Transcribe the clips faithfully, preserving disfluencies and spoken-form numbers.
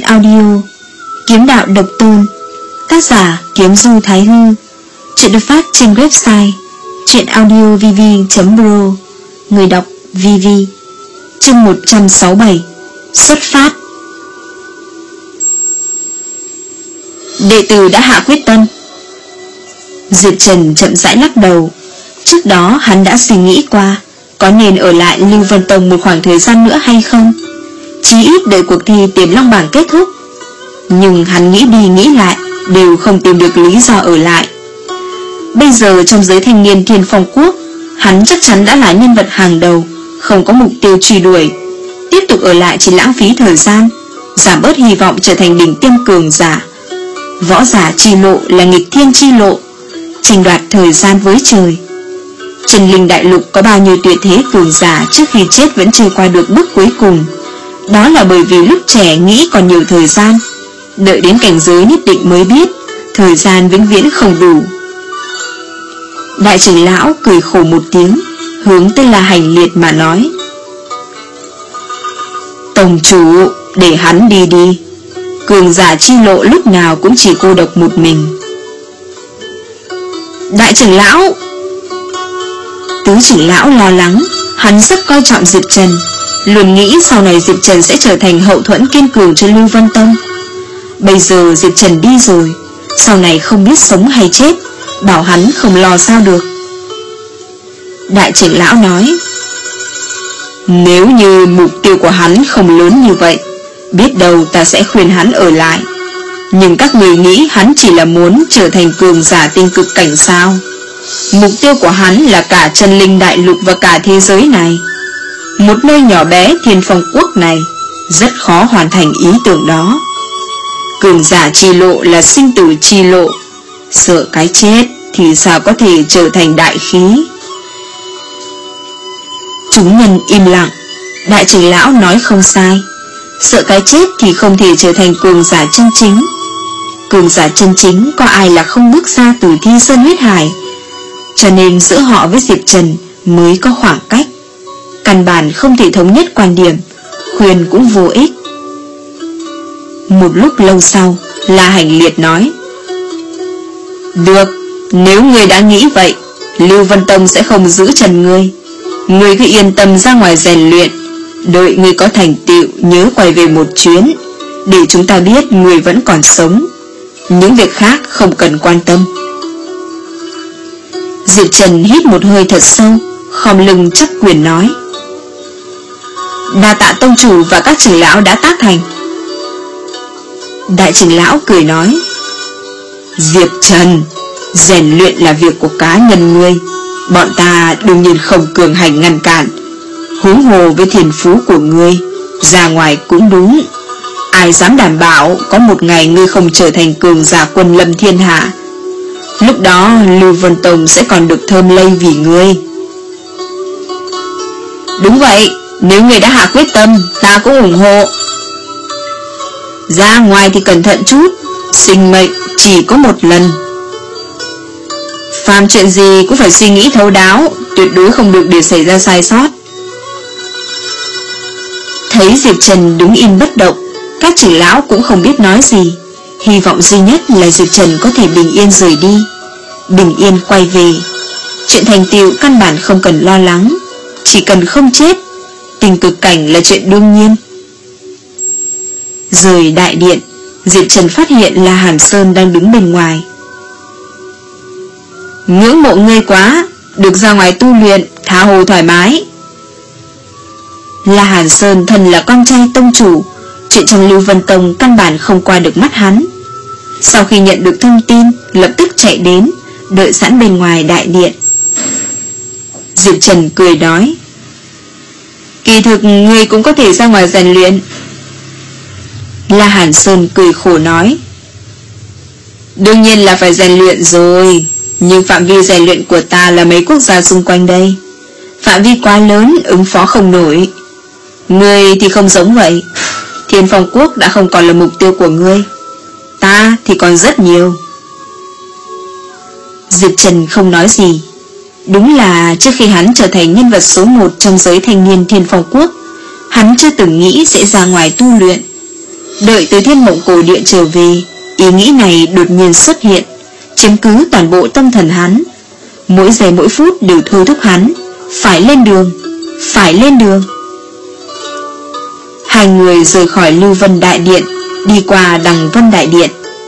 Truyện audio Kiếm đạo độc tôn, tác giả Kiếm Du Thái Hư. Chuyện được phát trên website truyện audio v v chấm pro. Người đọc vê vê. Chương một trăm sáu mươi bảy. Xuất phát. Đệ tử đã hạ quyết tâm. Diệp Trần chậm rãi lắc đầu. Trước đó hắn đã suy nghĩ qua có nên ở lại Lưu Vân Tông một khoảng thời gian nữa hay không, chí ít đợi cuộc thi Tiềm Long Bảng kết thúc. Nhưng hắn nghĩ đi nghĩ lại đều không tìm được lý do ở lại. Bây giờ trong giới thanh niên Thiên Phong Quốc, hắn chắc chắn đã là nhân vật hàng đầu, không có mục tiêu truy đuổi. Tiếp tục ở lại chỉ lãng phí thời gian, giảm bớt hy vọng trở thành đỉnh tiêm cường giả. Võ giả chi lộ là nghịch thiên chi lộ, tranh đoạt thời gian với trời. Chân linh đại lục có bao nhiêu tuyệt thế cường giả trước khi chết vẫn chưa qua được bước cuối cùng. Đó là bởi vì lúc trẻ nghĩ còn nhiều thời gian, đợi đến cảnh giới nhất định mới biết thời gian vĩnh viễn không đủ. Đại trưởng lão cười khổ một tiếng, hướng tới La Hành Liệt mà nói: Tổng chủ, để hắn đi đi. Cường giả chi lộ lúc nào cũng chỉ cô độc một mình. Đại trưởng lão. Tứ trưởng lão lo lắng, hắn rất coi trọng Diệp Trần, luôn nghĩ sau này Diệp Trần sẽ trở thành hậu thuẫn kiên cường cho Lưu Vân Tông. Bây giờ Diệp Trần đi rồi, sau này không biết sống hay chết, bảo hắn không lo sao được. Đại trưởng lão nói: Nếu như mục tiêu của hắn không lớn như vậy, biết đâu ta sẽ khuyên hắn ở lại. Nhưng các người nghĩ hắn chỉ là muốn trở thành cường giả tinh cực cảnh sao? Mục tiêu của hắn là cả chân linh đại lục và cả thế giới này. Một nơi nhỏ bé Thiên Phong Quốc này rất khó hoàn thành ý tưởng đó. Cường giả chi lộ là sinh tử chi lộ, sợ cái chết thì sao có thể trở thành đại khí. Chúng nhân im lặng. Đại trưởng lão nói không sai, sợ cái chết thì không thể trở thành cường giả chân chính. Cường giả chân chính có ai là không bước ra từ Thi Sơn huyết hải, cho nên giữa họ với Diệp Trần mới có khoảng cách. Căn bản không thể thống nhất quan điểm, khuyên cũng vô ích. Một lúc lâu sau, La Hành Liệt nói: Được, nếu ngươi đã nghĩ vậy, Lưu Vân Tông sẽ không giữ chân ngươi. Ngươi cứ yên tâm ra ngoài rèn luyện, đợi ngươi có thành tựu nhớ quay về một chuyến, để chúng ta biết ngươi vẫn còn sống. Những việc khác không cần quan tâm. Diệp Trần hít một hơi thật sâu, khom lưng chắp quyền nói: Đa tạ tông chủ và các trưởng lão đã tác thành. Đại trưởng lão cười nói: Diệp Trần, rèn luyện là việc của cá nhân ngươi, bọn ta đương nhiên không cường hành ngăn cản. Huống hồ với thiên phú của ngươi, ra ngoài cũng đúng. Ai dám đảm bảo có một ngày ngươi không trở thành cường giả quân lâm thiên hạ. Lúc đó Lưu Vân Tông sẽ còn được thơm lây vì ngươi. Đúng vậy, nếu ngươi đã hạ quyết tâm, ta cũng ủng hộ. Ra ngoài thì cẩn thận chút, sinh mệnh chỉ có một lần. Phàm chuyện gì cũng phải suy nghĩ thấu đáo, tuyệt đối không được để xảy ra sai sót. Thấy Diệp Trần đứng im bất động, các trưởng lão cũng không biết nói gì. Hy vọng duy nhất là Diệp Trần có thể bình yên rời đi, bình yên quay về. Chuyện thành tựu căn bản không cần lo lắng, chỉ cần không chết, tình cực cảnh là chuyện đương nhiên. Rời đại điện, Diệp Trần phát hiện là Hàn Sơn đang đứng bên ngoài. Ngưỡng mộ ngươi quá, được ra ngoài tu luyện, tha hồ thoải mái. La Hàn Sơn thân là con trai tông chủ, chuyện trong Lưu Vân Tông căn bản không qua được mắt hắn. Sau khi nhận được thông tin, lập tức chạy đến, đợi sẵn bên ngoài đại điện. Diệp Trần cười nói: Kỳ thực ngươi cũng có thể ra ngoài rèn luyện. La Hàn Sơn cười khổ nói: Đương nhiên là phải rèn luyện rồi, nhưng phạm vi rèn luyện của ta là mấy quốc gia xung quanh đây, phạm vi quá lớn, ứng phó không nổi. Ngươi thì không giống vậy, Thiên Phong Quốc đã không còn là mục tiêu của ngươi, ta thì còn rất nhiều. Diệp Trần không nói gì. Đúng là trước khi hắn trở thành nhân vật số một trong giới thanh niên Thiên Phong Quốc, hắn chưa từng nghĩ sẽ ra ngoài tu luyện. Đợi tới Thiên Mộng Cổ Địa trở về, ý nghĩ này đột nhiên xuất hiện, chiếm cứ toàn bộ tâm thần hắn. Mỗi giây mỗi phút đều thôi thúc hắn phải lên đường, phải lên đường. Hai người rời khỏi Lưu Vân Đại Điện, đi qua Đằng Vân Đại Điện.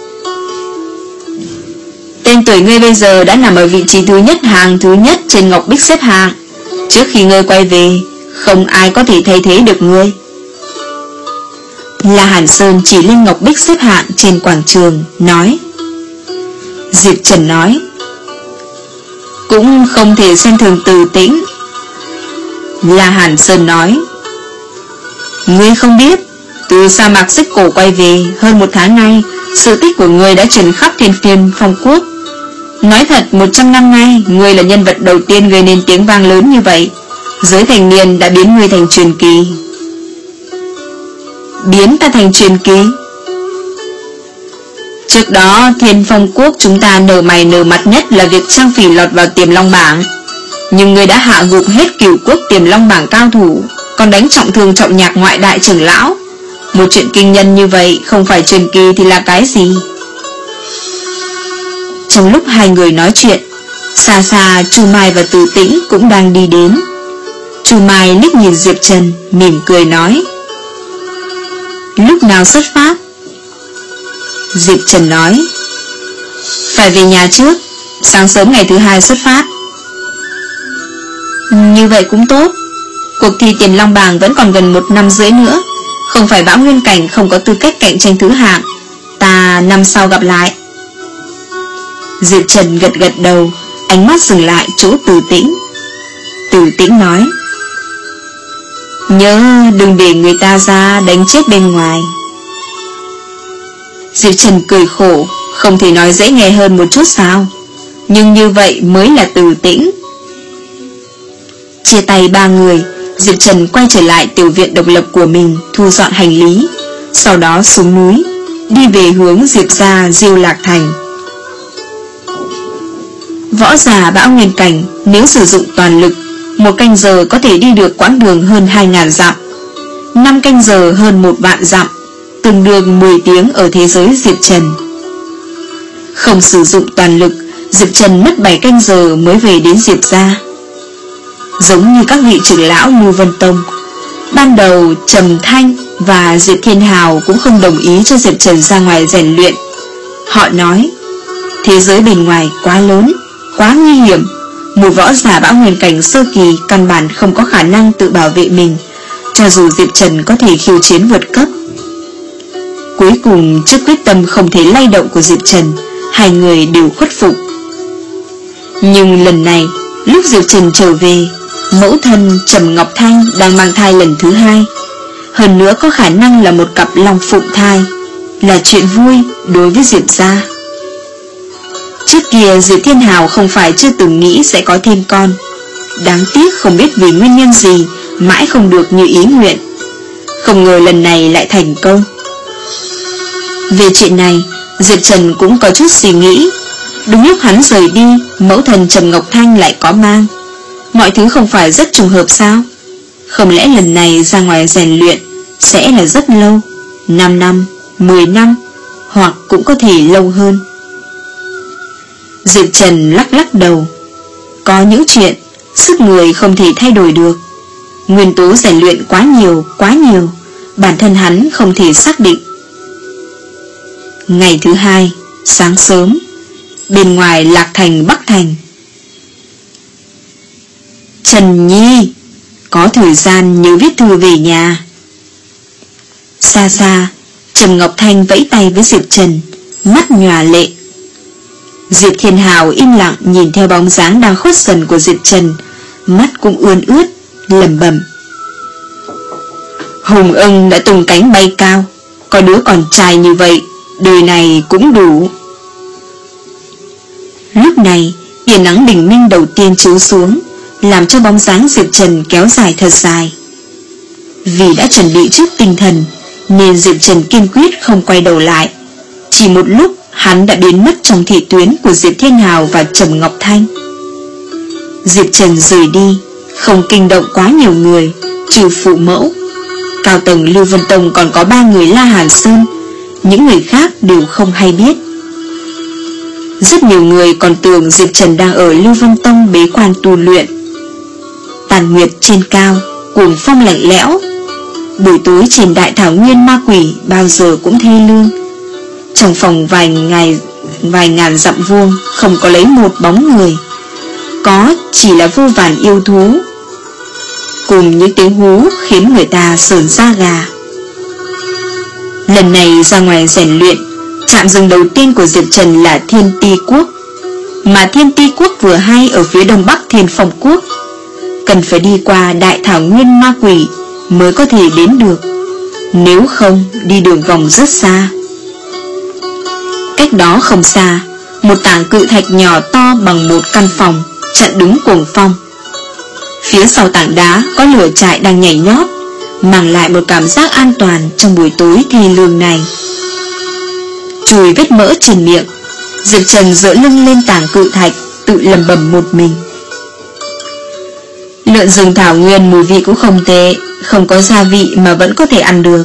Tên tuổi ngươi bây giờ đã nằm ở vị trí thứ nhất, hàng thứ nhất trên Ngọc Bích xếp hạng. Trước khi ngươi quay về, không ai có thể thay thế được ngươi. La Hàn Sơn chỉ lên Ngọc Bích xếp hạng trên quảng trường, nói. Diệp Trần nói, cũng không thể xem thường Từ Tĩnh. La Hàn Sơn nói, ngươi không biết, từ sa mạc Xích Cổ quay về hơn một tháng nay, sự tích của ngươi đã truyền khắp Thiên Phiên Phong Quốc. Nói thật, một trăm năm nay, ngươi là nhân vật đầu tiên gây nên tiếng vang lớn như vậy. Giới thành niên đã biến ngươi thành truyền kỳ. Biến ta thành truyền kỳ? Trước đó, Thiên Phong Quốc chúng ta nở mày nở mặt nhất là việc Trang Phỉ lọt vào Tiềm Long Bảng. Nhưng ngươi đã hạ gục hết Cửu Quốc Tiềm Long Bảng cao thủ, còn đánh trọng thương Trọng Nhạc ngoại đại trưởng lão. Một chuyện kinh nhân như vậy, không phải truyền kỳ thì là cái gì? Trong lúc hai người nói chuyện, xa xa Chu Mai và Từ Tĩnh cũng đang đi đến. Chu Mai liếc nhìn Diệp Trần, mỉm cười nói, lúc nào xuất phát? Diệp Trần nói, phải về nhà trước, sáng sớm ngày thứ hai xuất phát. Như vậy cũng tốt. Cuộc thi Tiềm Long Bảng vẫn còn gần một năm rưỡi nữa. Không phải Bão Nguyên Cảnh không có tư cách cạnh tranh thứ hạng. Ta năm sau gặp lại. Diệp Trần gật gật đầu, ánh mắt dừng lại chỗ Từ Tĩnh. Từ Tĩnh nói, nhớ đừng để người ta ra đánh chết bên ngoài. Diệp Trần cười khổ, không thể nói dễ nghe hơn một chút sao? Nhưng như vậy mới là Từ Tĩnh. Chia tay ba người, Diệp Trần quay trở lại tiểu viện độc lập của mình, thu dọn hành lý, sau đó xuống núi, đi về hướng Diệp gia Diêu Lạc Thành. Võ giả Bão Nguyên Cảnh nếu sử dụng toàn lực, một canh giờ có thể đi được quãng đường hơn hai ngàn dặm, năm canh giờ hơn một vạn dặm, tương đương mười tiếng ở thế giới Diệp Trần. Không sử dụng toàn lực, Diệp Trần mất bảy canh giờ mới về đến Diệp gia. Giống như các vị trưởng lão Lưu Vân Tông, ban đầu Trầm Thanh và Diệp Thiên Hào cũng không đồng ý cho Diệp Trần ra ngoài rèn luyện. Họ nói, thế giới bên ngoài quá lớn, quá nguy hiểm, một võ giả Bão Nguyên Cảnh sơ kỳ căn bản không có khả năng tự bảo vệ mình, cho dù Diệp Trần có thể khiêu chiến vượt cấp. Cuối cùng, trước quyết tâm không thể lay động của Diệp Trần, hai người đều khuất phục. Nhưng lần này, lúc Diệp Trần trở về, mẫu thân Trầm Ngọc Thanh đang mang thai lần thứ hai, hơn nữa có khả năng là một cặp long phụng thai, là chuyện vui đối với Diệp gia. Trước kia Diệp Thiên Hào không phải chưa từng nghĩ sẽ có thêm con, đáng tiếc không biết vì nguyên nhân gì mãi không được như ý nguyện. Không ngờ lần này lại thành công. Về chuyện này, Diệp Trần cũng có chút suy nghĩ. Đúng lúc hắn rời đi, mẫu thần Trầm Ngọc Thanh lại có mang. Mọi thứ không phải rất trùng hợp sao? Không lẽ lần này ra ngoài rèn luyện sẽ là rất lâu, năm năm, mười năm, hoặc cũng có thể lâu hơn. Diệp Trần lắc lắc đầu. Có những chuyện sức người không thể thay đổi được. Nguyên tố rèn luyện quá nhiều, quá nhiều, bản thân hắn không thể xác định. Ngày thứ hai, sáng sớm, bên ngoài Lạc Thành Bắc Thành. Trần Nhi, có thời gian nhớ viết thư về nhà. Xa xa, Trầm Ngọc Thanh vẫy tay với Diệp Trần, mắt nhòa lệ. Diệp Thiên Hào im lặng nhìn theo bóng dáng đang khuất dần của Diệp Trần, mắt cũng ươn ướt, lẩm bẩm. Hùng ưng đã tung cánh bay cao, có đứa con trai như vậy, đời này cũng đủ. Lúc này, tia nắng bình minh đầu tiên chiếu xuống, làm cho bóng dáng Diệp Trần kéo dài thật dài. Vì đã chuẩn bị trước tinh thần, nên Diệp Trần kiên quyết không quay đầu lại. Chỉ một lúc, hắn đã biến mất trong thị tuyến của Diệp Thiên Hào và Trầm Ngọc Thanh. Diệp Trần rời đi, không kinh động quá nhiều người, trừ phụ mẫu. cao tầng Lưu Vân Tông còn có ba người La Hàn Sơn, những người khác đều không hay biết. Rất nhiều người còn tưởng Diệp Trần đang ở Lưu Vân Tông bế quan tu luyện. Tàn nguyệt trên cao, cuồng phong lạnh lẽo. Buổi tối trên đại thảo nguyên ma quỷ bao giờ cũng thê lương. Trong phòng vài ngày vài ngàn dặm vuông không có lấy một bóng người, có chỉ là vô vàn yêu thú, cùng những tiếng hú khiến người ta sởn da gà. Lần này ra ngoài rèn luyện, trạm dừng đầu tiên của Diệp Trần là Thiên Ti Quốc, mà Thiên Ti Quốc vừa hay ở phía đông bắc Thiên Phong Quốc, cần phải đi qua đại thảo nguyên ma quỷ mới có thể đến được, nếu không đi đường vòng rất xa. Cách đó không xa, một tảng cự thạch nhỏ to bằng một căn phòng chặn đứng cuồng phong. Phía sau tảng đá có lửa trại đang nhảy nhót, mang lại một cảm giác an toàn trong buổi tối thê lương này. Chùi vết mỡ trên miệng, Diệp Trần dựa lưng lên tảng cự thạch, tự lẩm bẩm một mình. Lợn rừng thảo nguyên mùi vị cũng không tệ, không có gia vị mà vẫn có thể ăn được.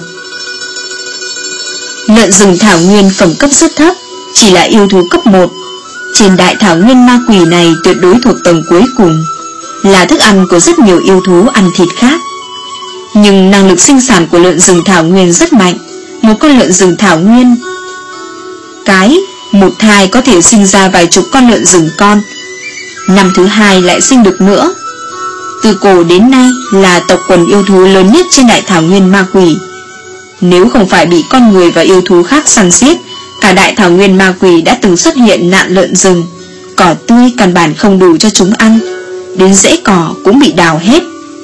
Lợn rừng thảo nguyên phẩm cấp rất thấp, chỉ là yêu thú cấp một. Trên đại thảo nguyên ma quỷ này tuyệt đối thuộc tầng cuối cùng, là thức ăn của rất nhiều yêu thú ăn thịt khác. Nhưng năng lực sinh sản của lợn rừng thảo nguyên rất mạnh. Một con lợn rừng thảo nguyên cái một thai có thể sinh ra vài chục con lợn rừng con, năm thứ hai lại sinh được nữa. Từ cổ đến nay là tộc quần yêu thú lớn nhất trên đại thảo nguyên ma quỷ. Nếu không phải bị con người và yêu thú khác săn giết, cả đại thảo nguyên ma quỷ đã từng xuất hiện nạn lợn rừng. Cỏ tươi căn bản không đủ cho chúng ăn, đến rễ cỏ cũng bị đào hết.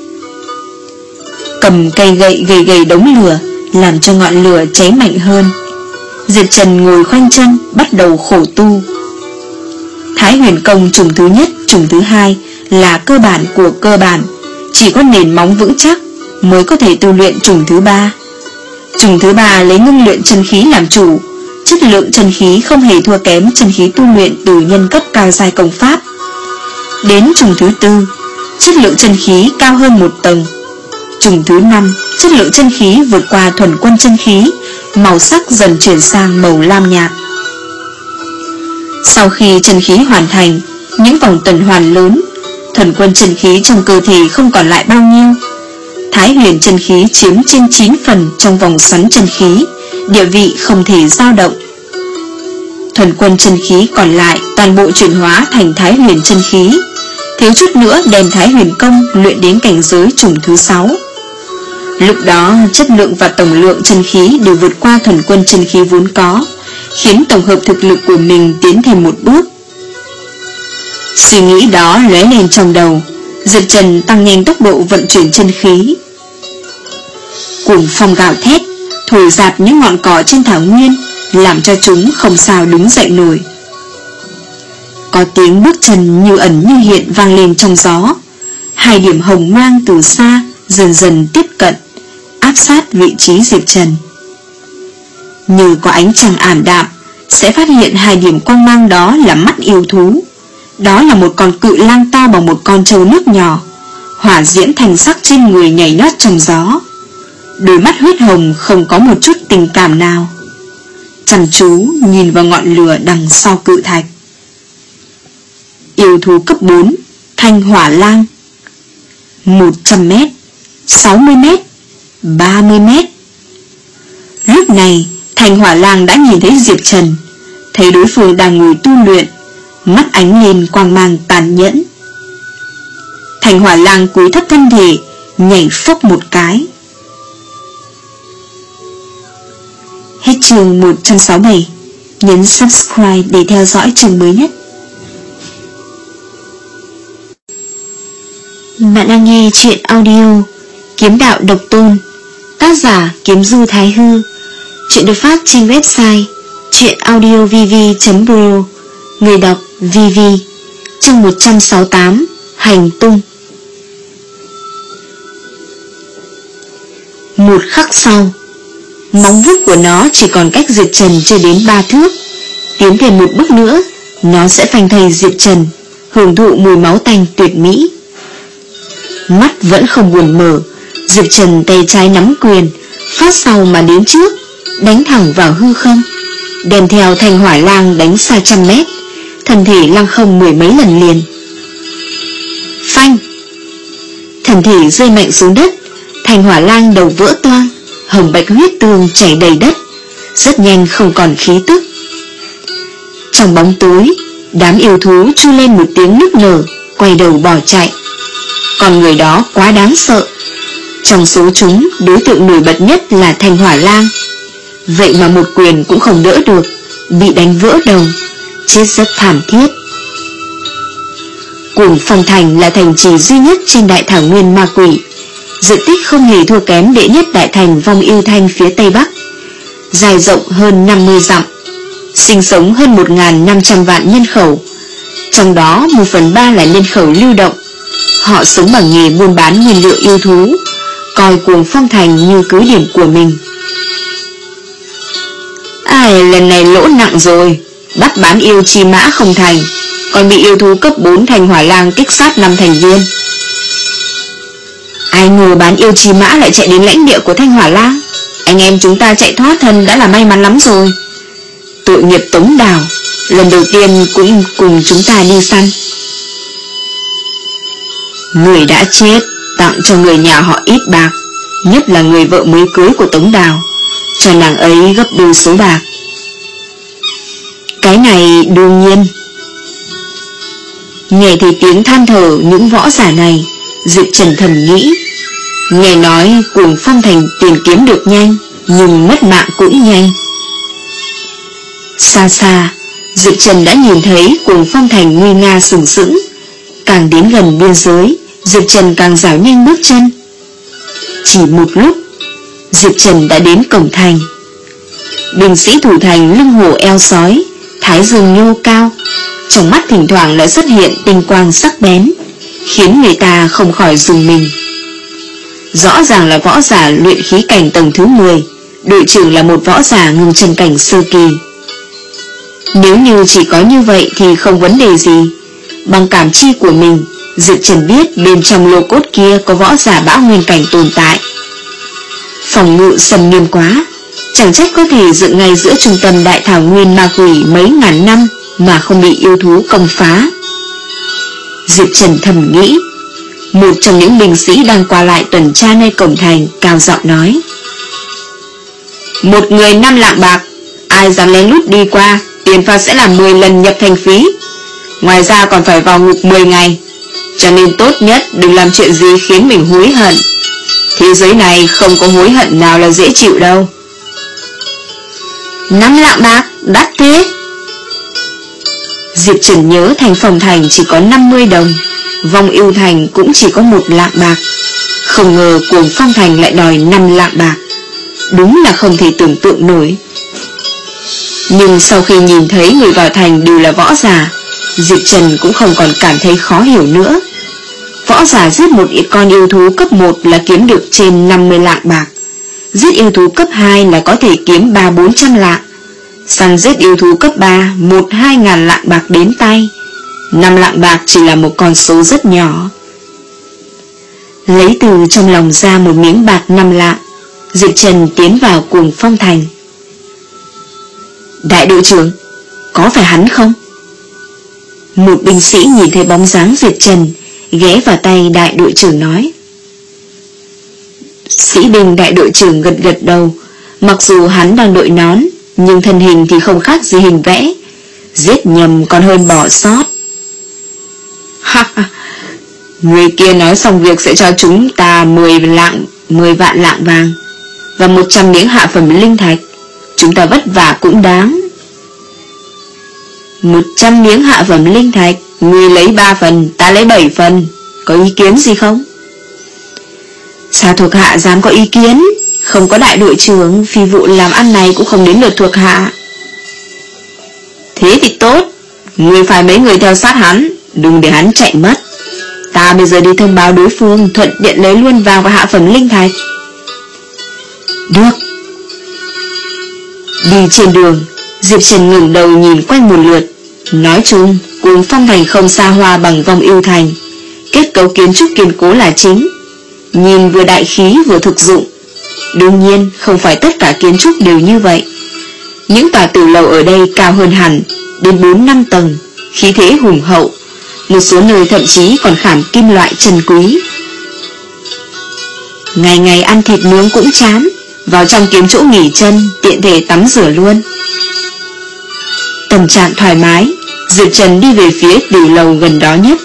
Cầm cây gậy gầy gầy đống lửa, làm cho ngọn lửa cháy mạnh hơn. Diệp Trần ngồi khoanh chân, bắt đầu khổ tu. Thái huyền công chủng thứ nhất, chủng thứ hai là cơ bản của cơ bản, chỉ có nền móng vững chắc mới có thể tu luyện chủng thứ ba. Chủng thứ ba lấy ngưng luyện chân khí làm chủ, chất lượng chân khí không hề thua kém chân khí tu luyện từ nhân cấp cao giai công pháp. Đến chủng thứ tư, chất lượng chân khí cao hơn một tầng. Chủng thứ năm, chất lượng chân khí vượt qua thuần quân chân khí, màu sắc dần chuyển sang màu lam nhạt. Sau khi chân khí hoàn thành những vòng tuần hoàn lớn, thuần quân chân khí trong cơ thể không còn lại bao nhiêu. Thái huyền chân khí chiếm trên chín phần trong vòng xoắn chân khí, địa vị không thể dao động. Thuần quân chân khí còn lại toàn bộ chuyển hóa thành thái huyền chân khí, thiếu chút nữa đem thái huyền công luyện đến cảnh giới chủng thứ sáu. Lúc đó chất lượng và tổng lượng chân khí đều vượt qua thuần quân chân khí vốn có, khiến tổng hợp thực lực của mình tiến thêm một bước. Suy nghĩ đó lóe lên trong đầu, Diệp Trần tăng nhanh tốc độ vận chuyển chân khí. Cuồng phong gào thét, thổi rạt những ngọn cỏ trên thảo nguyên, làm cho chúng không sao đứng dậy nổi. Có tiếng bước chân như ẩn như hiện vang lên trong gió. Hai điểm hồng mang từ xa dần dần tiếp cận, áp sát vị trí Diệp Trần. Như có ánh trăng ảm đạm, sẽ phát hiện hai điểm quang mang đó là mắt yêu thú. Đó là một con cự lang to bằng một con trâu nước nhỏ, hỏa diễm thành sắc trên người nhảy nhót trong gió. Đôi mắt huyết hồng không có một chút tình cảm nào, chăm chú nhìn vào ngọn lửa đằng sau cự thạch. Yêu thú cấp bốn, Thanh Hỏa Lang. Một trăm mét, sáu mươi mét, ba mươi mét. Lúc này Thanh Hỏa Lang đã nhìn thấy Diệp Trần, thấy đối phương đang ngồi tu luyện, mắt ánh lên quang mang tàn nhẫn. Thanh Hỏa Lang cúi thấp thân thể, nhảy phốc một cái. Hết chương một trăm sáu mươi bảy. Nhấn subscribe để theo dõi chương mới nhất. Bạn đang nghe chuyện audio Kiếm Đạo Độc Tôn, tác giả Kiếm Du Thái Hư. Chuyện được phát trên website chuyenaudiovv chấm pro. Người đọc vê vê. Chương một trăm sáu mươi tám. Hành tung. Một khắc sau, móng vuốt của nó chỉ còn cách Diệp Trần chưa đến ba thước. Tiến thêm một bước nữa, nó sẽ phanh thây Diệp Trần, hưởng thụ mùi máu tanh tuyệt mỹ. Mắt vẫn không buồn mở, Diệp Trần tay trái nắm quyền, phát sau mà đến trước, đánh thẳng vào hư không, đem theo thanh hỏa lang đánh xa trăm mét, thân thể lăng không mười mấy lần liền. Phanh! Thân thể rơi mạnh xuống đất, thanh hỏa lang đầu vỡ toang, hồng bạch huyết tương chảy đầy đất, rất nhanh không còn khí tức. Trong bóng tối, đám yêu thú chu lên một tiếng nức nở, quay đầu bỏ chạy. Còn người đó quá đáng sợ. Trong số chúng, đối tượng nổi bật nhất là thanh hỏa lang. Vậy mà một quyền cũng không đỡ được, bị đánh vỡ đầu, chết rất thảm thiết. Cuồng Phong Thành là thành trì duy nhất trên đại thảo nguyên ma quỷ, diện tích không hề thua kém đệ nhất đại thành Vong Yêu Thanh phía tây bắc, dài rộng hơn năm mươi dặm, sinh sống hơn một nghìn năm trăm vạn nhân khẩu, trong đó một phần ba là nhân khẩu lưu động. Họ sống bằng nghề buôn bán nguyên liệu yêu thú, coi Cuồng Phong Thành như cứ điểm của mình. Ai, lần này lỗ nặng rồi, bắt bán yêu chi mã không thành, còn bị yêu thú cấp bốn thanh hỏa lang kích sát năm thành viên. Ai ngờ bán yêu chi mã lại chạy đến lãnh địa của thanh hỏa lang. Anh em chúng ta chạy thoát thân đã là may mắn lắm rồi. Tội nghiệp Tống Đào, lần đầu tiên cũng cùng chúng ta đi săn. Người đã chết, tặng cho người nhà họ ít bạc, nhất là người vợ mới cưới của Tống Đào, cho nàng ấy gấp đôi số bạc. Cái này đương nhiên. Nghe thấy tiếng than thở những võ giả này, Diệp Trần thầm nghĩ, nghe nói Cuồng Phong Thành tiền kiếm được nhanh, nhưng mất mạng cũng nhanh. Xa xa, Diệp Trần đã nhìn thấy Cuồng Phong Thành nguy nga sừng sững. Càng đến gần biên giới, Diệp Trần càng rảo nhanh bước chân. Chỉ một lúc, Diệp Trần đã đến cổng thành. Binh sĩ thủ thành lưng hổ eo sói, thái dương nhô cao, trong mắt thỉnh thoảng lại xuất hiện tinh quang sắc bén, khiến người ta không khỏi rùng mình. Rõ ràng là võ giả luyện khí cảnh tầng thứ mười, đội trưởng là một võ giả ngưng chân cảnh sơ kỳ. Nếu như chỉ có như vậy thì không vấn đề gì. Bằng cảm chi của mình, Diệp Trần biết bên trong lô cốt kia có võ giả bão nguyên cảnh tồn tại. Phòng ngự sầm nghiêm quá, chẳng trách có thể dựng ngay giữa trung tâm đại thảo nguyên ma quỷ mấy ngàn năm mà không bị yêu thú công phá. Diệp Trần thầm nghĩ. Một trong những binh sĩ đang qua lại tuần tra nơi cổng thành cao giọng nói: Một người năm lạng bạc, ai dám lén lút đi qua, tiền phạt sẽ là mười lần nhập thành phí, ngoài ra còn phải vào ngục mười ngày. Cho nên tốt nhất đừng làm chuyện gì khiến mình hối hận. Thế giới này không có hối hận nào là dễ chịu đâu. Năm lạng bạc, đắt thế. Diệp Trần nhớ thành Phong Thành chỉ có năm mươi đồng, Vong Yêu Thành cũng chỉ có một lạng bạc, không ngờ Cuồng Phong Thành lại đòi năm lạng bạc. Đúng là không thể tưởng tượng nổi. Nhưng sau khi nhìn thấy người vào thành đều là võ giả, Diệp Trần cũng không còn cảm thấy khó hiểu nữa. Võ giả giết một con yêu thú cấp một là kiếm được trên năm mươi lạng bạc, giết yêu thú cấp hai là có thể kiếm ba bốn trăm lạng, săn giết yêu thú cấp ba một hai ngàn lạng bạc đến tay. Năm lạng bạc chỉ là một con số rất nhỏ. Lấy từ trong lòng ra một miếng bạc năm lạng, Diệp Trần tiến vào Cuồng Phong Thành. Đại đội trưởng, có phải hắn không? Một binh sĩ nhìn thấy bóng dáng Diệp Trần, ghé vào tay đại đội trưởng nói. Sĩ binh đại đội trưởng gật gật đầu. Mặc dù hắn đang đội nón, nhưng thân hình thì không khác gì hình vẽ, giết nhầm còn hơn bỏ sót. Ha ha, người kia nói xong việc sẽ cho chúng ta mười lạng, mười vạn lạng vàng và một trăm miếng hạ phẩm linh thạch. Chúng ta vất vả cũng đáng. Một trăm miếng hạ phẩm linh thạch, người lấy ba phần, ta lấy bảy phần, có ý kiến gì không? Sao thuộc hạ dám có ý kiến? Không có đại đội trưởng, phi vụ làm ăn này cũng không đến lượt thuộc hạ. Thế thì tốt, người phải mấy người theo sát hắn, đừng để hắn chạy mất. Ta bây giờ đi thông báo đối phương, thuận tiện lấy luôn vàng và hạ phẩm linh thạch. Được. Đi trên đường, Diệp Trần ngẩng đầu nhìn quanh một lượt. Nói chung, Cuồng Phong Thành không xa hoa bằng Vong Yêu Thành, kết cấu kiến trúc kiên cố là chính. nhìn vừa đại khí vừa thực dụng. Đương nhiên không phải tất cả kiến trúc đều như vậy. Những tòa tử lầu ở đây cao hơn hẳn, đến bốn năm tầng, khí thế hùng hậu, một số nơi thậm chí còn khảm kim loại trân quý. Ngày ngày ăn thịt nướng cũng chán, vào trong kiếm chỗ nghỉ chân, tiện thể tắm rửa luôn. Tâm trạng thoải mái, Diệp Trần đi về phía tiểu lầu gần đó nhất.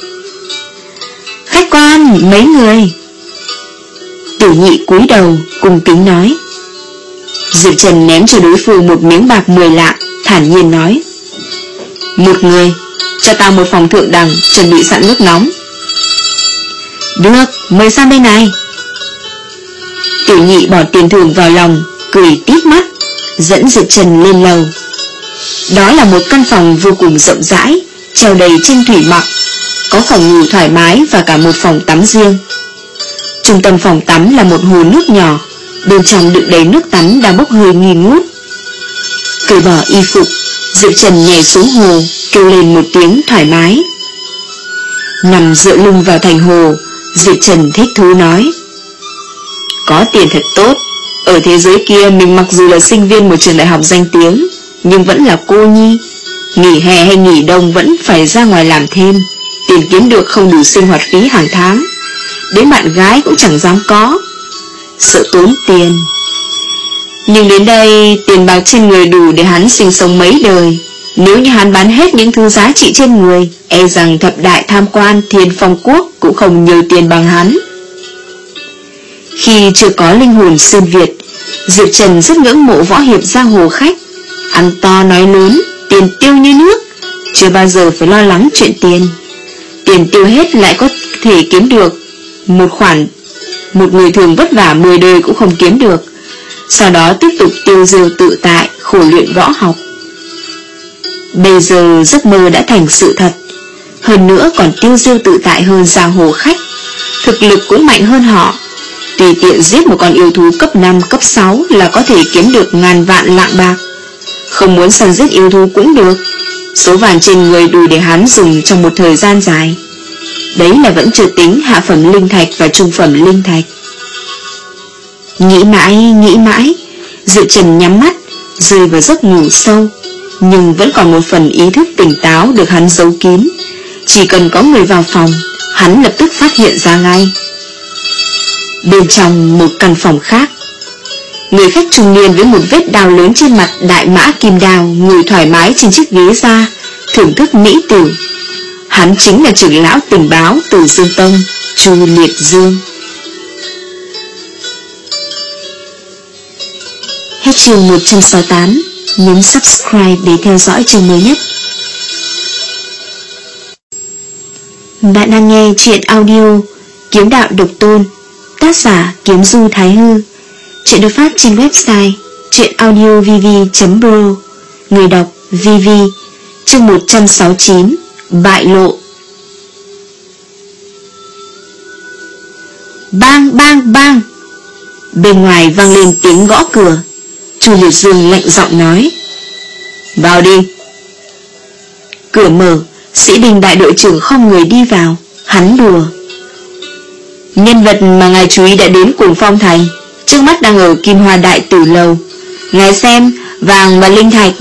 Khách quan, mấy người? Tiểu nhị cúi đầu, cung kính nói. Diệp Trần ném cho đối phương một miếng bạc mười lạng, thản nhiên nói. Một người, cho ta một phòng thượng đẳng, chuẩn bị sẵn nước nóng. Được, mời sang bên này. Tiểu nhị bỏ tiền thưởng vào lòng, cười tít mắt, dẫn Diệp Trần lên lầu. Đó là một căn phòng vô cùng rộng rãi, treo đầy tranh thủy mặc, có phòng ngủ thoải mái và cả một phòng tắm riêng. Trung tâm phòng tắm là một hồ nước nhỏ, bên trong đựng đầy nước tắm đang bốc hơi nghi ngút. Cởi bỏ y phục, Diệp Trần nhảy xuống hồ, kêu lên một tiếng thoải mái. Nằm dựa lưng vào thành hồ, Diệp Trần thích thú nói. Có tiền thật tốt. Ở thế giới kia mình mặc dù là sinh viên một trường đại học danh tiếng, nhưng vẫn là cô nhi. Nghỉ hè hay nghỉ đông vẫn phải ra ngoài làm thêm, tiền kiếm được không đủ sinh hoạt phí hàng tháng. Đến bạn gái cũng chẳng dám có, sợ tốn tiền. Nhưng đến đây tiền bạc trên người đủ để hắn sinh sống mấy đời. Nếu như hắn bán hết những thứ giá trị trên người, e rằng thập đại tham quan Thiên Phong Quốc cũng không nhiều tiền bằng hắn. Khi chưa có linh hồn xuyên Việt, Diệp Trần rất ngưỡng mộ võ hiệp giang hồ khách. Ăn to nói lớn, tiền tiêu như nước, chưa bao giờ phải lo lắng chuyện tiền. Tiền tiêu hết lại có thể kiếm được một khoản một người thường vất vả mười đời cũng không kiếm được. Sau đó tiếp tục tiêu diêu tự tại, khổ luyện võ học. Bây giờ giấc mơ đã thành sự thật, hơn nữa còn tiêu diêu tự tại hơn giang hồ khách, thực lực cũng mạnh hơn họ. Tùy tiện giết một con yêu thú cấp năm, cấp sáu là có thể kiếm được ngàn vạn lạng bạc. Không muốn săn giết yêu thú cũng được, số vàng trên người đủ để hắn dùng trong một thời gian dài. Đấy là vẫn chưa tính hạ phẩm linh thạch và trung phẩm linh thạch. Nghĩ mãi, nghĩ mãi, Diệp Trần nhắm mắt, rơi vào giấc ngủ sâu. Nhưng vẫn còn một phần ý thức tỉnh táo được hắn giấu kín. Chỉ cần có người vào phòng, hắn lập tức phát hiện ra ngay. Bên trong một căn phòng khác, người khách trung niên với một vết đào lớn trên mặt đại mã kim đào ngồi thoải mái trên chiếc ghế da, thưởng thức mỹ tử. Hắn chính là trưởng lão tình báo Từ Dương Tông, Chu Liệt Dương. Hết chương một trăm sáu mươi tám. Nhấn subscribe để theo dõi chương mới nhất. Bạn đang nghe chuyện audio Kiếm Đạo Độc Tôn, tác giả Kiếm Du Thái Hư. Chuyện được phát trên website chuyenaudiovv chấm pro. Người đọc vê vê. Chương một trăm sáu mươi chín. Bại lộ. Bang bang bang. Bên ngoài vang lên tiếng gõ cửa. Chu Liệt Dương lạnh giọng nói. Vào đi. Cửa mở, sĩ binh đại đội trưởng không người đi vào. Hắn đùa. Nhân vật mà ngài chú ý đã đến cùng Phong Thành, trước mắt đang ở Kim Hoa Đại Tử Lầu. Ngài xem, vàng và linh thạch...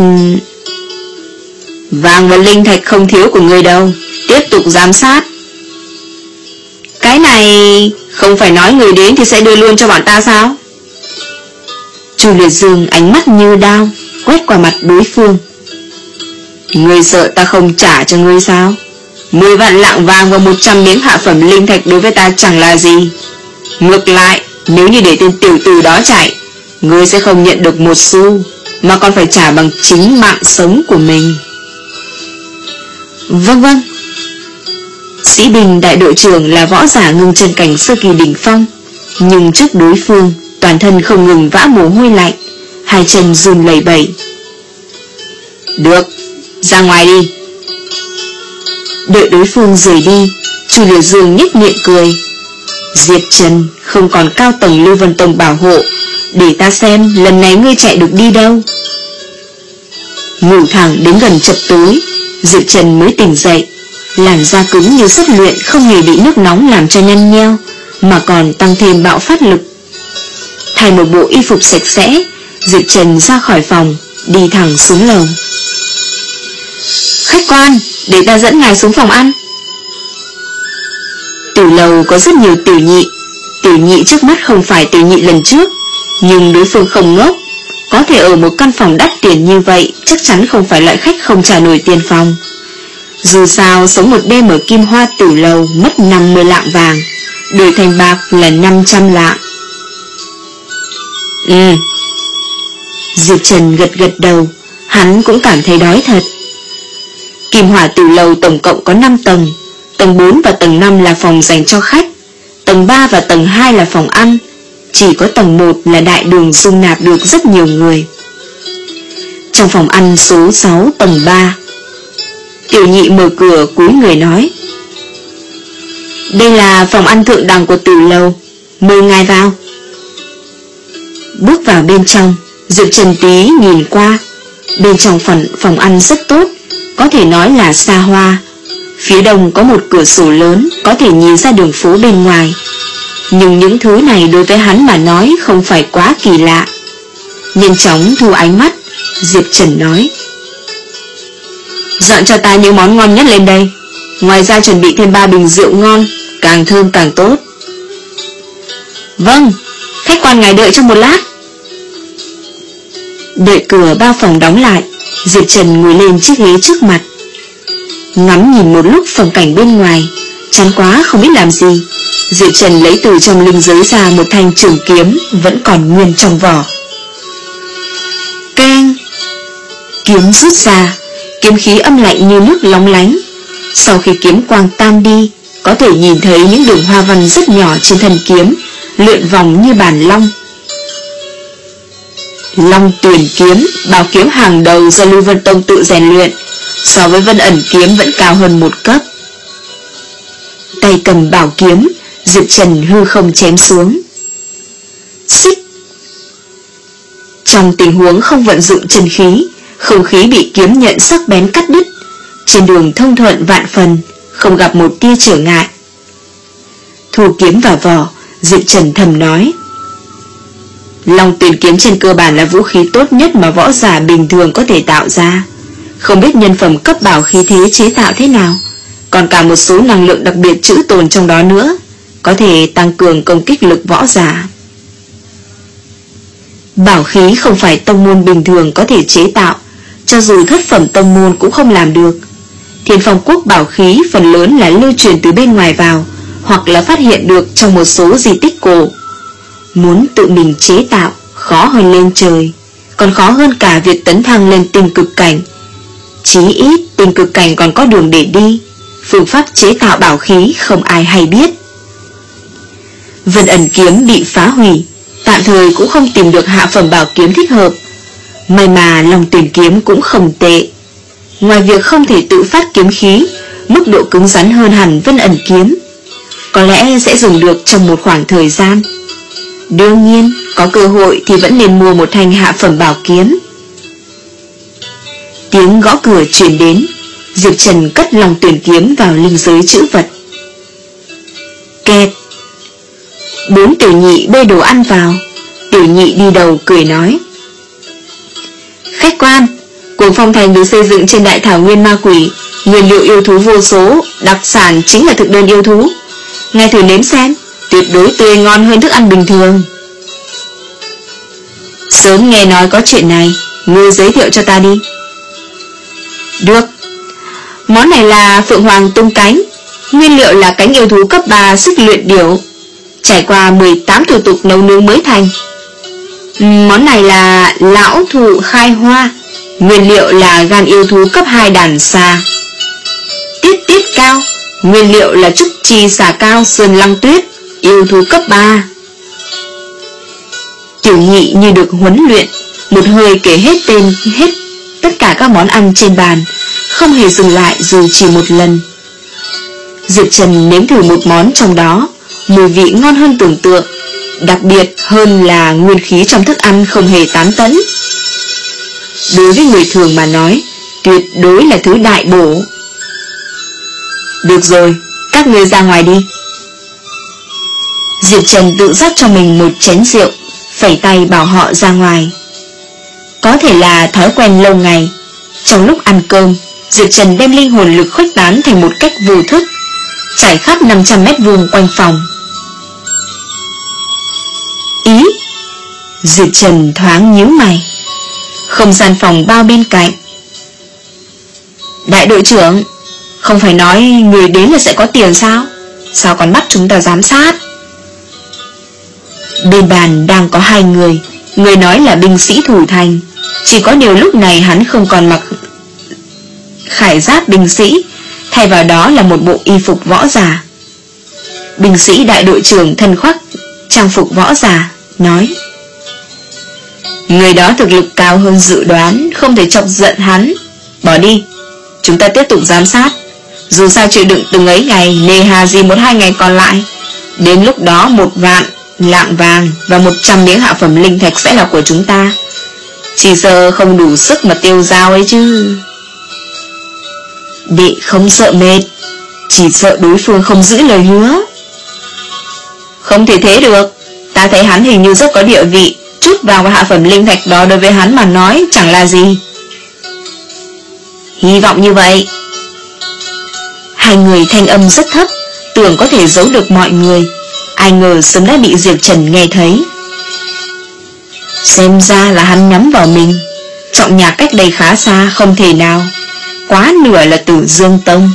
Vàng và linh thạch không thiếu của người đâu. Tiếp tục giám sát. Cái này không phải nói người đến thì sẽ đưa luôn cho bọn ta sao? Chu Liệt Dương ánh mắt như đao quét qua mặt đối phương. Ngươi sợ ta không trả cho ngươi sao? Mười vạn lạng vàng và một trăm miếng hạ phẩm linh thạch đối với ta chẳng là gì. Ngược lại, nếu như để tên tiểu tử đó chạy, ngươi sẽ không nhận được một xu, mà còn phải trả bằng chính mạng sống của mình. Vâng vâng. Sĩ binh đại đội trưởng là võ giả ngưng chân cảnh sơ kỳ đỉnh phong, nhưng trước đối phương toàn thân không ngừng vã mồ hôi lạnh, hai chân run lẩy bẩy. Được, ra ngoài đi. Đợi đối phương rời đi, Chu Liệt Dương nhếch miệng cười. Diệp Trần, không còn cao tầng Lưu Vân Tông bảo hộ, để ta xem lần này ngươi chạy được đi đâu. Ngủ thẳng đến gần chập tối, Diệp Trần mới tỉnh dậy. Làn da cứng như sắt luyện, không hề bị nước nóng làm cho nhăn nheo, mà còn tăng thêm bạo phát lực. Thay một bộ y phục sạch sẽ, Diệp Trần ra khỏi phòng, đi thẳng xuống lầu. Khách quan, để ta dẫn ngài xuống phòng ăn. Tiểu lầu có rất nhiều tiểu nhị. Tiểu nhị trước mắt không phải tiểu nhị lần trước, nhưng đối phương không ngốc. Có thể ở một căn phòng đắt tiền như vậy, chắc chắn không phải loại khách không trả nổi tiền phòng. Dù sao sống một đêm ở Kim Hoa tiểu lầu mất năm mươi lạng vàng, đổi thành bạc là năm trăm lạng. Ừ. Diệp Trần gật gật đầu, hắn cũng cảm thấy đói thật. Kim Hoa tiểu lầu tổng cộng có năm tầng, tầng bốn và tầng năm là phòng dành cho khách, tầng ba và tầng hai là phòng ăn, chỉ có tầng một là đại đường dung nạp được rất nhiều người. Trong phòng ăn số sáu tầng ba, tiểu nhị mở cửa cúi người nói: Đây là phòng ăn thượng đẳng của tiểu lầu, mời ngài vào. Bước vào bên trong, Diệp Trần tí nhìn qua. Bên trong phòng, phòng ăn rất tốt, có thể nói là xa hoa. Phía đông có một cửa sổ lớn, có thể nhìn ra đường phố bên ngoài. Nhưng những thứ này đối với hắn mà nói không phải quá kỳ lạ. Nhanh chóng thu ánh mắt, Diệp Trần nói: Dọn cho ta những món ngon nhất lên đây. Ngoài ra chuẩn bị thêm ba bình rượu ngon, càng thơm càng tốt. Vâng, khách quan ngài đợi trong một lát. Đợi cửa ba phòng đóng lại, Diệp Trần ngồi lên chiếc ghế trước mặt, ngắm nhìn một lúc phong cảnh bên ngoài. Chán quá không biết làm gì, Diệp Trần lấy từ trong linh giới ra một thanh trường kiếm vẫn còn nguyên trong vỏ. Keng! Kiếm rút ra, kiếm khí âm lạnh như nước lóng lánh. Sau khi kiếm quang tan đi, có thể nhìn thấy những đường hoa văn rất nhỏ trên thân kiếm, lượn vòng như bàn long. Long Tuyền kiếm, bảo kiếm hàng đầu do Lưu Vân Tông tự rèn luyện, so với Vân Ẩn kiếm vẫn cao hơn một cấp. Tay cầm bảo kiếm, Diệp Trần hư không chém xuống. Xích! Trong tình huống không vận dụng chân khí, không khí bị kiếm nhận sắc bén cắt đứt. Trên đường thông thuận vạn phần, không gặp một tia trở ngại. Thu kiếm vào vỏ, Diệp Trần thầm nói: Long Tuyền kiếm trên cơ bản là vũ khí tốt nhất mà võ giả bình thường có thể tạo ra. Không biết nhân phẩm cấp bảo khí thế chế tạo thế nào, còn cả một số năng lượng đặc biệt trữ tồn trong đó nữa, có thể tăng cường công kích lực võ giả. Bảo khí không phải tông môn bình thường có thể chế tạo, cho dù thất phẩm tông môn cũng không làm được. Thiên Phong Quốc bảo khí phần lớn là lưu truyền từ bên ngoài vào, hoặc là phát hiện được trong một số di tích cổ. Muốn tự mình chế tạo khó hơn lên trời, còn khó hơn cả việc tấn thăng lên tinh cực cảnh. Chí ít tinh cực cảnh còn có đường để đi, phương pháp chế tạo bảo khí không ai hay biết. Vân Ẩn kiếm bị phá hủy, tạm thời cũng không tìm được hạ phẩm bảo kiếm thích hợp. May mà Long Tuyền kiếm cũng không tệ. Ngoài việc không thể tự phát kiếm khí, mức độ cứng rắn hơn hẳn Vân Ẩn kiếm, có lẽ sẽ dùng được trong một khoảng thời gian. Đương nhiên, có cơ hội thì vẫn nên mua một thanh hạ phẩm bảo kiếm. Tiếng gõ cửa truyền đến, Diệp Trần cất Long Tuyền kiếm vào linh giới trữ vật. Kẹt! Bốn tiểu nhị bê đồ ăn vào. Tiểu nhị đi đầu cười nói: Khách quan, Cuồng Phong Thành được xây dựng trên đại thảo nguyên ma quỷ, nguyên liệu yêu thú vô số, đặc sản chính là thực đơn yêu thú. Ngài thử nếm xem, tuyệt đối tươi ngon hơn thức ăn bình thường. Sớm nghe nói có chuyện này, ngươi giới thiệu cho ta đi. Được. Món này là Phượng Hoàng tung cánh, nguyên liệu là cánh yêu thú cấp ba xích luyện điểu, trải qua mười tám thủ tục nấu nướng mới thành. Món này là lão thụ khai hoa, nguyên liệu là gan yêu thú cấp hai đàn xà. Tiết tiết cao, nguyên liệu là trúc chi xà cao sơn lăng tuyết, yêu thú cấp ba. Tiểu nhị như được huấn luyện, một hơi kể hết tên hết tất cả các món ăn trên bàn, không hề dừng lại dù chỉ một lần. Diệp Trần nếm thử một món trong đó, mùi vị ngon hơn tưởng tượng, đặc biệt hơn là nguyên khí trong thức ăn không hề tán tẫn. Đối với người thường mà nói, tuyệt đối là thứ đại bổ. Được rồi, các ngươi ra ngoài đi. Diệp Trần tự rót cho mình một chén rượu, phẩy tay bảo họ ra ngoài. Có thể là thói quen lâu ngày, trong lúc ăn cơm, Diệp Trần đem linh hồn lực khuếch tán thành một cách vô thức, trải khắp năm trăm mét vuông quanh phòng. Ý? Diệp Trần thoáng nhíu mày. Không gian phòng bao bên cạnh. Đại đội trưởng, không phải nói người đến là sẽ có tiền sao? Sao còn bắt chúng ta giám sát? Bên bàn đang có hai người. Người nói là binh sĩ thủ thành. Chỉ có điều lúc này hắn không còn mặc khải giáp binh sĩ, thay vào đó là một bộ y phục võ giả. Binh sĩ đại đội trưởng thân khoác trang phục võ giả, nói: người đó thực lực cao hơn dự đoán, không thể chọc giận hắn. Bỏ đi, chúng ta tiếp tục giám sát. Dù sao chịu đựng từng ấy ngày, nề hà gì một hai ngày còn lại. Đến lúc đó một vạn lạng vàng và một trăm miếng hạ phẩm linh thạch sẽ là của chúng ta. Chỉ sợ không đủ sức mà tiêu dao ấy chứ. Đệ không sợ mệt, chỉ sợ đối phương không giữ lời hứa. Không thể thế được. Ta thấy hắn hình như rất có địa vị. Chút vàng và hạ phẩm linh thạch đó đối với hắn mà nói chẳng là gì. Hy vọng như vậy. Hai người thanh âm rất thấp, tưởng có thể giấu được mọi người. Ai ngờ sớm đã bị Diệp Trần nghe thấy. Xem ra là hắn nhắm vào mình. Trọng nhạc cách đây khá xa, không thể nào. Quá nửa là Tử Dương Tông.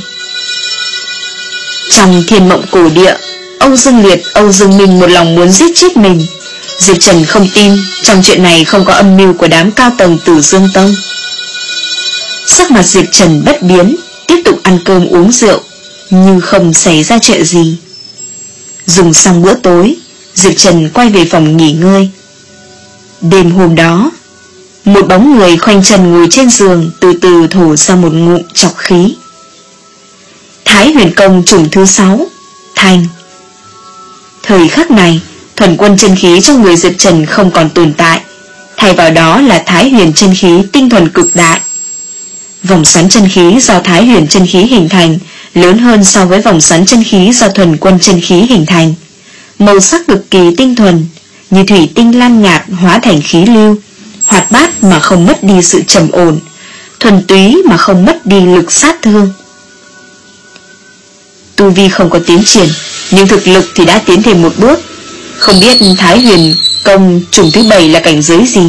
Trong Thiên Mộng Cổ Địa, Âu Dương Liệt, Âu Dương Minh một lòng muốn giết chết mình. Diệp Trần không tin trong chuyện này không có âm mưu của đám cao tầng Tử Dương Tông. Sắc mặt Diệp Trần bất biến, tiếp tục ăn cơm uống rượu, như không xảy ra chuyện gì. Dùng xong bữa tối, Diệp Trần quay về phòng nghỉ ngơi. Đêm hôm đó, một bóng người khoanh chân ngồi trên giường, từ từ thổ ra một ngụm trọc khí. Thái Huyền Công chủng thứ sáu, thành. Thời khắc này, thuần quân chân khí trong người Diệp Trần không còn tồn tại, thay vào đó là Thái Huyền chân khí tinh thuần cực đại. Vòng xoắn chân khí do Thái Huyền chân khí hình thành lớn hơn so với vòng xoắn chân khí do thuần quân chân khí hình thành. Màu sắc cực kỳ tinh thuần, như thủy tinh lam nhạt hóa thành khí lưu, hoạt bát mà không mất đi sự trầm ổn, thuần túy mà không mất đi lực sát thương. Tu vi không có tiến triển, nhưng thực lực thì đã tiến thêm một bước. Không biết Thái Huyền Công chủng thứ bảy là cảnh giới gì.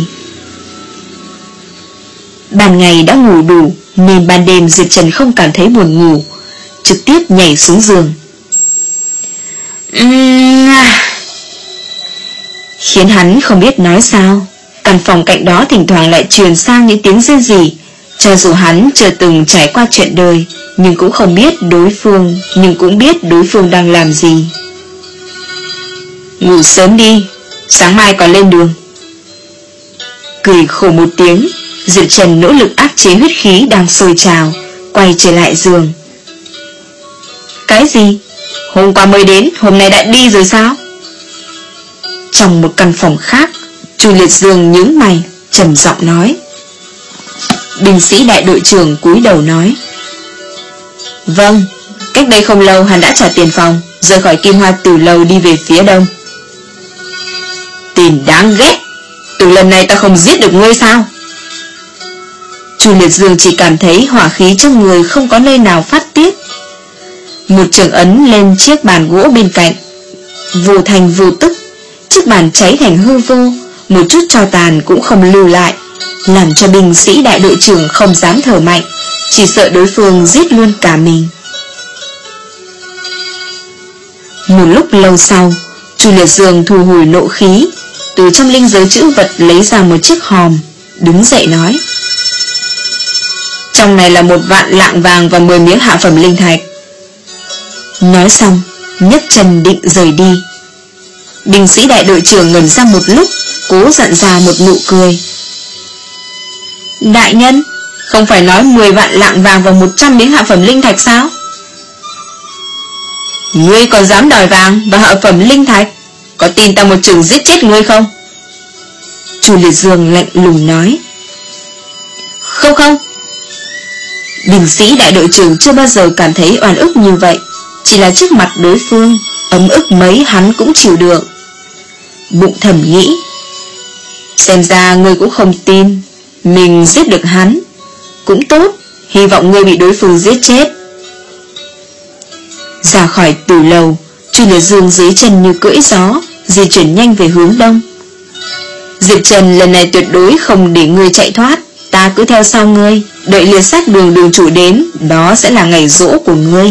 Ban ngày đã ngủ đủ, nên ban đêm Diệp Trần không cảm thấy buồn ngủ, trực tiếp nhảy xuống giường. uhm... Khiến hắn không biết nói sao. Căn phòng cạnh đó thỉnh thoảng lại truyền sang những tiếng rên rỉ. Cho dù hắn chưa từng trải qua chuyện đời, nhưng cũng không biết đối phương Nhưng cũng biết đối phương đang làm gì. Ngủ sớm đi, sáng mai còn lên đường. Cười khổ một tiếng, Diệp Trần nỗ lực áp chế huyết khí đang sôi trào, quay trở lại giường. Cái gì? Hôm qua mới đến, hôm nay đã đi rồi sao? Trong một căn phòng khác, Chu Liệt Dương nhướng mày, trầm giọng nói. Binh sĩ đại đội trưởng cúi đầu nói. Vâng, cách đây không lâu hắn đã trả tiền phòng, rời khỏi Kim Hoa Tử Lầu đi về phía đông. Tiền đáng ghét, từ lần này ta không giết được ngươi sao? Chu Liệt Dương chỉ cảm thấy hỏa khí trong người không có nơi nào phát tiết. Một trường ấn lên chiếc bàn gỗ bên cạnh, vô thành vô tức, chiếc bàn cháy thành hư vô, một chút tro tàn cũng không lưu lại, làm cho binh sĩ đại đội trưởng không dám thở mạnh, chỉ sợ đối phương giết luôn cả mình. Một lúc lâu sau, Chu Liệt Dương thu hồi nộ khí, từ trong linh giới chữ vật lấy ra một chiếc hòm, đứng dậy nói. Trong này là một vạn lạng vàng và mười miếng hạ phẩm linh thạch. Nói xong, nhấc chân định rời đi. Binh sĩ đại đội trưởng ngẩn ra một lúc, cố dặn ra một nụ cười. Đại nhân, không phải nói mười vạn lạng vàng và một trăm miếng hạ phẩm linh thạch sao? Ngươi còn dám đòi vàng và hạ phẩm linh thạch, có tin ta một chừng giết chết ngươi không? Chu Liệt Dương lạnh lùng nói. Không không. Binh sĩ đại đội trưởng chưa bao giờ cảm thấy oan ức như vậy, chỉ là trước mặt đối phương, ấm ức mấy hắn cũng chịu được. Bụng thầm nghĩ, xem ra ngươi cũng không tin mình giết được hắn. Cũng tốt, hy vọng ngươi bị đối phương giết chết. Ra khỏi tử lầu, Chu Liệt Dương dưới chân như cưỡi gió, di chuyển nhanh về hướng đông. Diệp Trần lần này tuyệt đối không để ngươi chạy thoát, ta cứ theo sau ngươi, đợi liệt sát đường đường chủ đến, đó sẽ là ngày giỗ của ngươi.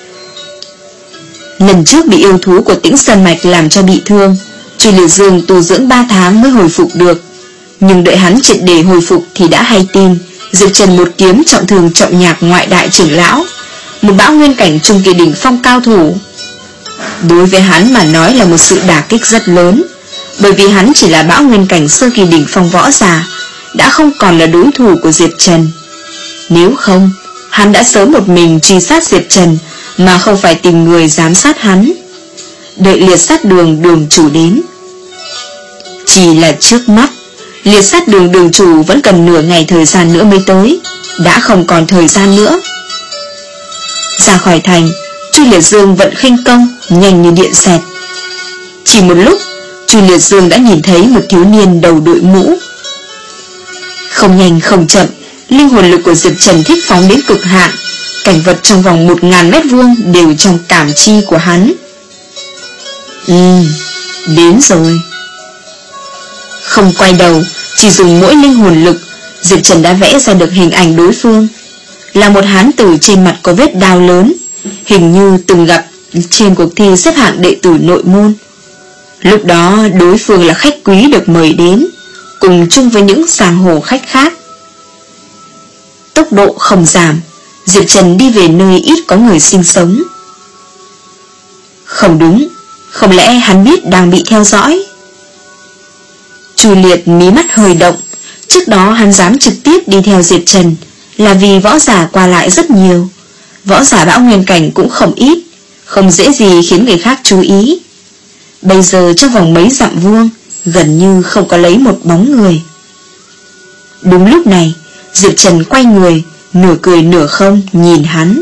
Lần trước bị yêu thú của Tĩnh Sơn Mạch làm cho bị thương, Chu Liệt Dương tu dưỡng ba tháng mới hồi phục được. Nhưng đợi hắn triệt để hồi phục thì đã hay tin Diệp Trần một kiếm trọng thương trọng nhạc ngoại đại trưởng lão, một bão nguyên cảnh trung kỳ đỉnh phong cao thủ. Đối với hắn mà nói là một sự đả kích rất lớn, bởi vì hắn chỉ là bão nguyên cảnh sơ kỳ đỉnh phong võ giả, đã không còn là đối thủ của Diệp Trần. Nếu không, hắn đã sớm một mình truy sát Diệp Trần, mà không phải tìm người giám sát hắn. Đợi liệt sát đường đường chủ đến. Chỉ là trước mắt, liệt sát đường đường chủ vẫn cần nửa ngày thời gian nữa mới tới, đã không còn thời gian nữa. Ra khỏi thành, Chu Liệt Dương vận khinh công nhanh như điện xẹt. Chỉ một lúc, Chu Liệt Dương đã nhìn thấy một thiếu niên đầu đội mũ. Không nhanh không chậm, linh hồn lực của Diệp Trần thích phóng đến cực hạn, cảnh vật trong vòng một ngàn mét vuông đều trong cảm chi của hắn. Ừ, đến rồi. Không quay đầu, chỉ dùng mỗi linh hồn lực, Diệp Trần đã vẽ ra được hình ảnh đối phương. Là một hán tử trên mặt có vết đao lớn, hình như từng gặp trên cuộc thi xếp hạng đệ tử nội môn. Lúc đó đối phương là khách quý được mời đến, cùng chung với những giang hồ khách khác. Tốc độ không giảm, Diệp Trần đi về nơi ít có người sinh sống. Không đúng, không lẽ hắn biết đang bị theo dõi? Chu Liệt mí mắt hơi động. Trước đó hắn dám trực tiếp đi theo Diệp Trần là vì võ giả qua lại rất nhiều, võ giả bão nguyên cảnh cũng không ít, không dễ gì khiến người khác chú ý. Bây giờ trong vòng mấy dặm vuông gần như không có lấy một bóng người. Đúng lúc này, Diệp Trần quay người, nửa cười nửa không nhìn hắn.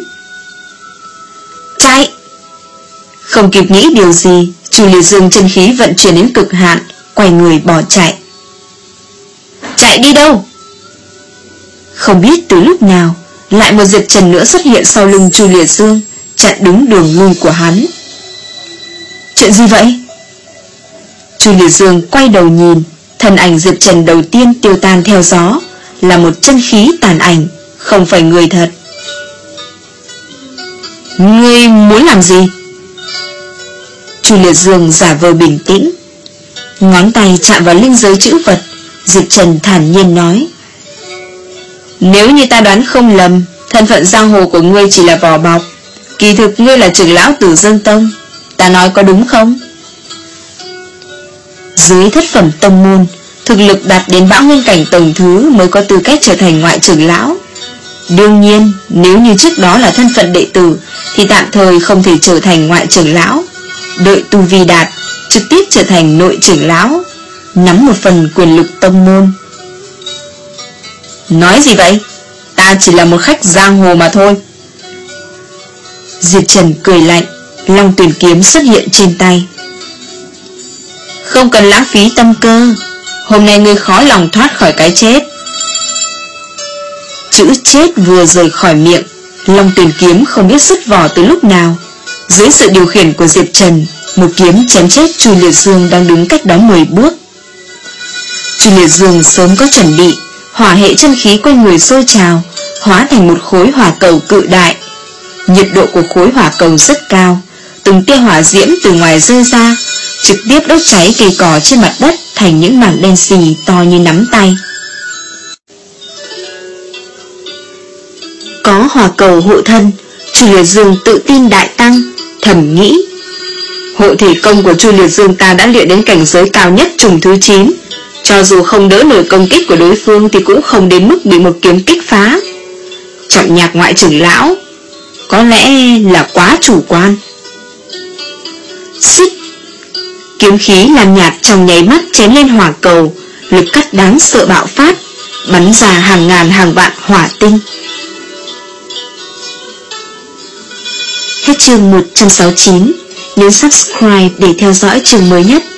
Chạy! Không kịp nghĩ điều gì, Chu Liệt Dương chân khí vận chuyển đến cực hạn, quay người bỏ chạy. Chạy đi đâu? Không biết từ lúc nào, lại một Diệp Trần nữa xuất hiện sau lưng Chu Liệt Dương, chặn đứng đường lui của hắn. Chuyện gì vậy? Chu Liệt Dương quay đầu nhìn, thân ảnh Diệp Trần đầu tiên tiêu tan theo gió, là một chân khí tàn ảnh, không phải người thật. Ngươi muốn làm gì? Chu Liệt Dương giả vờ bình tĩnh, ngón tay chạm vào linh giới chữ vật. Diệp Trần thản nhiên nói, nếu như ta đoán không lầm, thân phận giang hồ của ngươi chỉ là vỏ bọc, kỳ thực ngươi là trưởng lão Tử Dương Tông. Ta nói có đúng không? Dưới thất phẩm tông môn, thực lực đạt đến bão nguyên cảnh tầng thứ mới có tư cách trở thành ngoại trưởng lão. Đương nhiên, nếu như trước đó là thân phận đệ tử thì tạm thời không thể trở thành ngoại trưởng lão. Đợi tu vi đạt, trực tiếp trở thành nội trưởng lão, nắm một phần quyền lực tông môn. Nói gì vậy? Ta chỉ là một khách giang hồ mà thôi. Diệp Trần cười lạnh, Long Tuyển kiếm xuất hiện trên tay. Không cần lãng phí tâm cơ, hôm nay ngươi khó lòng thoát khỏi cái chết. Chữ chết vừa rời khỏi miệng, Long Tuyển kiếm không biết xuất vỏ từ lúc nào. Dưới sự điều khiển của Diệp Trần, một kiếm chém chết Chu Liệt Dương đang đứng cách đó mười bước. Chu Liệt Dương sớm có chuẩn bị, hỏa hệ chân khí quanh người sôi trào, hóa thành một khối hỏa cầu cự đại. Nhiệt độ của khối hỏa cầu rất cao, từng tia hỏa diễm từ ngoài rơi ra, trực tiếp đốt cháy cây cỏ trên mặt đất thành những mảng đen xì to như nắm tay. Có hỏa cầu hộ thân, Chu Liệt Dương tự tin đại tăng, thầm nghĩ, hộ thể công của Chu Liệt Dương ta đã luyện đến cảnh giới cao nhất trùng thứ chín, cho dù không đỡ nổi công kích của đối phương thì cũng không đến mức bị một kiếm kích phá. Trọng nhạc ngoại trưởng lão, có lẽ là quá chủ quan. Xích, kiếm khí làm nhạt trong nháy mắt chém lên hỏa cầu, lực cắt đáng sợ bạo phát, bắn ra hàng ngàn hàng vạn hỏa tinh. Hết chương một trăm sáu mươi chín. nhấn subscribe để theo dõi chương mới nhất.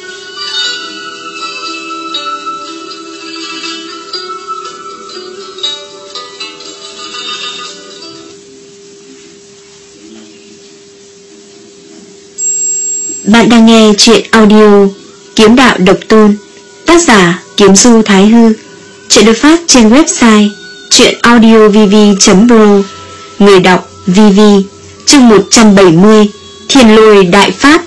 Bạn đang nghe truyện audio Kiếm Đạo Độc Tôn, tác giả Kiếm Du Thái Hư. Truyện được phát trên website truyệnaudiovv chấm pro. Người đọc Vivi. Chương một trăm bảy mươi, Thiên Lôi Đại Pháp.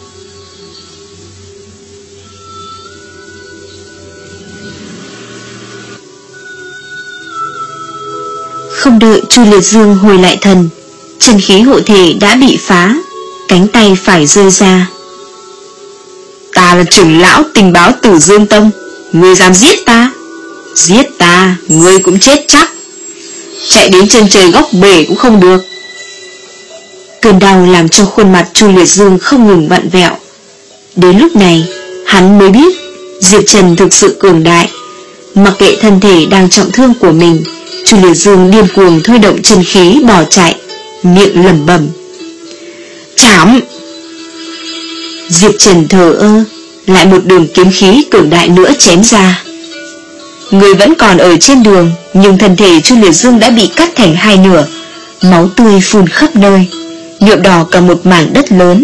Không đợi Chu Liệt Dương hồi lại thần, chân khí hộ thể đã bị phá, cánh tay phải rơi ra. Ta là trưởng lão tình báo Tử Dương Tông, ngươi dám giết ta? Giết ta, ngươi cũng chết chắc. Chạy đến chân trời góc bể cũng không được. Cơn đau làm cho khuôn mặt Chu Liệt Dương không ngừng vặn vẹo. Đến lúc này, hắn mới biết Diệp Trần thực sự cường đại. Mặc kệ thân thể đang trọng thương của mình, Chu Liệt Dương điên cuồng thôi động chân khí bỏ chạy, miệng lẩm bẩm: chảm! Diệp Trần thờ ơ, lại một đường kiếm khí cường đại nữa chém ra. Người vẫn còn ở trên đường, nhưng thân thể Chu Liệt Dương đã bị cắt thành hai nửa, máu tươi phun khắp nơi, nhuộm đỏ cả một mảng đất lớn.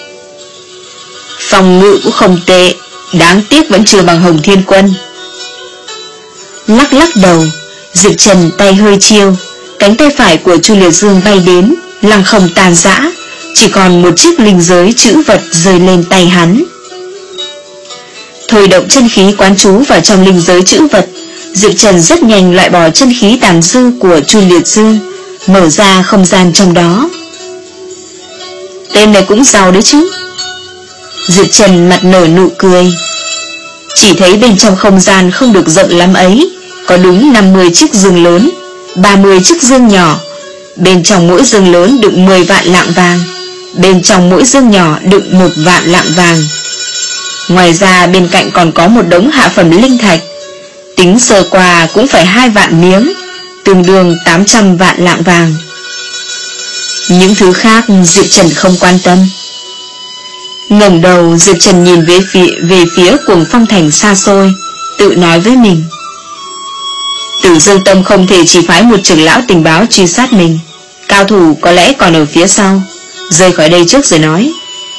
Phòng ngự cũng không tệ, đáng tiếc vẫn chưa bằng Hồng Thiên Quân. Lắc lắc đầu, Diệp Trần tay hơi chiêu, cánh tay phải của Chu Liệt Dương bay đến, lăng không tàn rã, chỉ còn một chiếc linh giới chữ vật rơi lên tay hắn. Thôi động chân khí quán trú vào trong linh giới chữ vật, Diệp Trần rất nhanh loại bỏ chân khí tàn dư của Chu Liệt Dương, mở ra không gian trong đó. Tên này cũng giàu đấy chứ. Diệp Trần mặt nở nụ cười. Chỉ thấy bên trong không gian không được rộng lắm ấy, có đúng năm mươi chiếc giường lớn, ba mươi chiếc giường nhỏ. Bên trong mỗi giường lớn đựng mười vạn lạng vàng, bên trong mỗi giường nhỏ đựng một vạn lạng vàng. Ngoài ra bên cạnh còn có một đống hạ phẩm linh thạch, tính sơ qua cũng phải hai vạn miếng, tương đương tám trăm vạn lạng vàng. Những thứ khác Diệp Trần không quan tâm. Ngẩng đầu, Diệp Trần nhìn về phía, về phía Cuồng Phong Thành xa xôi, tự nói với mình: Tử Dương Tông không thể chỉ phái một trưởng lão tình báo truy sát mình, cao thủ có lẽ còn ở phía sau, rời khỏi đây trước rồi nói.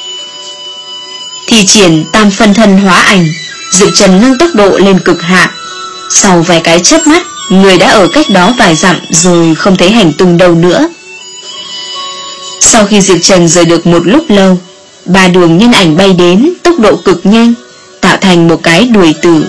Thì triển tam phân thân hóa ảnh, Diệp Trần nâng tốc độ lên cực hạn. Sau vài cái chớp mắt, người đã ở cách đó vài dặm rồi không thấy hành tung đâu nữa. Sau khi Diệp Trần rời được một lúc lâu, ba đường nhân ảnh bay đến, tốc độ cực nhanh, tạo thành một cái đuôi tử.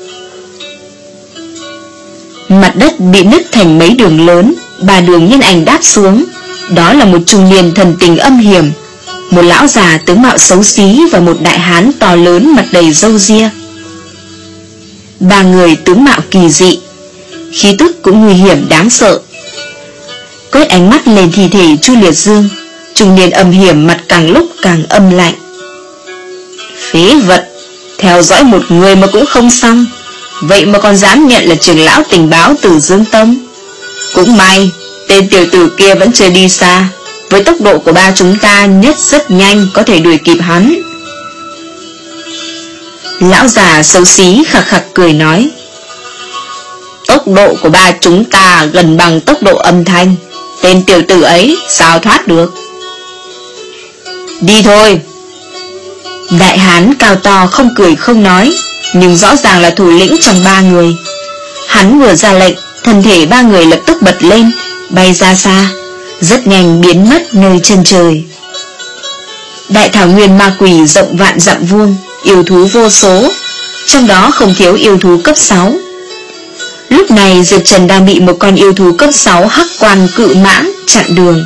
Mặt đất bị nứt thành mấy đường lớn, ba đường nhân ảnh đáp xuống. Đó là một trung niên thần tình âm hiểm, một lão già tướng mạo xấu xí và một đại hán to lớn mặt đầy râu ria. Ba người tướng mạo kỳ dị, khí tức cũng nguy hiểm đáng sợ. Quét ánh mắt lên thi thể Chu Liệt Dương, trung niên âm hiểm mặt càng lúc càng âm lạnh. Phế vật, theo dõi một người mà cũng không xong, vậy mà còn dám nhận là trưởng lão tình báo Tử Dương Tông. Cũng may tên tiểu tử kia vẫn chưa đi xa, với tốc độ của ba chúng ta nhất rất nhanh có thể đuổi kịp hắn. Lão già xấu xí khạc khạc cười nói: Tốc độ của ba chúng ta gần bằng tốc độ âm thanh, tên tiểu tử ấy sao thoát được. Đi thôi. Đại hán cao to không cười không nói, nhưng rõ ràng là thủ lĩnh trong ba người. Hắn vừa ra lệnh, thân thể ba người lập tức bật lên, bay ra xa, rất nhanh biến mất nơi chân trời. Đại thảo nguyên ma quỷ rộng vạn dặm vuông, yêu thú vô số, trong đó không thiếu yêu thú cấp sáu. Lúc này Diệp Trần đang bị một con yêu thú cấp sáu hắc quan cự mãng chặn đường.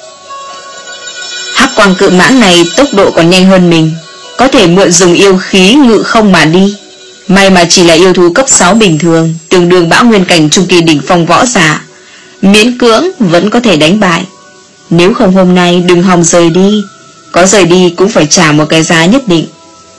Hắc quan cự mãng này tốc độ còn nhanh hơn mình, có thể mượn dùng yêu khí ngự không mà đi. May mà chỉ là yêu thú cấp sáu bình thường, tương đương bão nguyên cảnh trung kỳ đỉnh phong võ giả, miễn cưỡng vẫn có thể đánh bại. Nếu không hôm nay đừng hòng rời đi, có rời đi cũng phải trả một cái giá nhất định.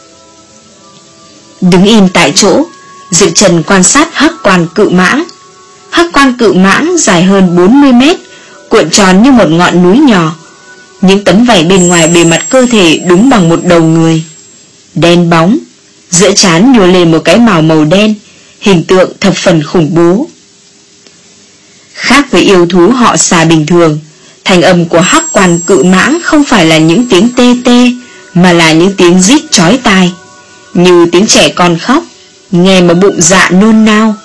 Đứng im tại chỗ, Diệp Trần quan sát hắc quan cự mãng. Hắc quan cự mãng dài hơn bốn mươi mét, cuộn tròn như một ngọn núi nhỏ. Những tấm vảy bên ngoài bề mặt cơ thể đúng bằng một đầu người, đen bóng, giữa trán nhô lên một cái mào màu đen, hình tượng thập phần khủng bố. Khác với yêu thú họ xà bình thường, thanh âm của Hắc Quan Cự Mãng không phải là những tiếng tê tê, mà là những tiếng rít chói tai, như tiếng trẻ con khóc, nghe mà bụng dạ nôn nao.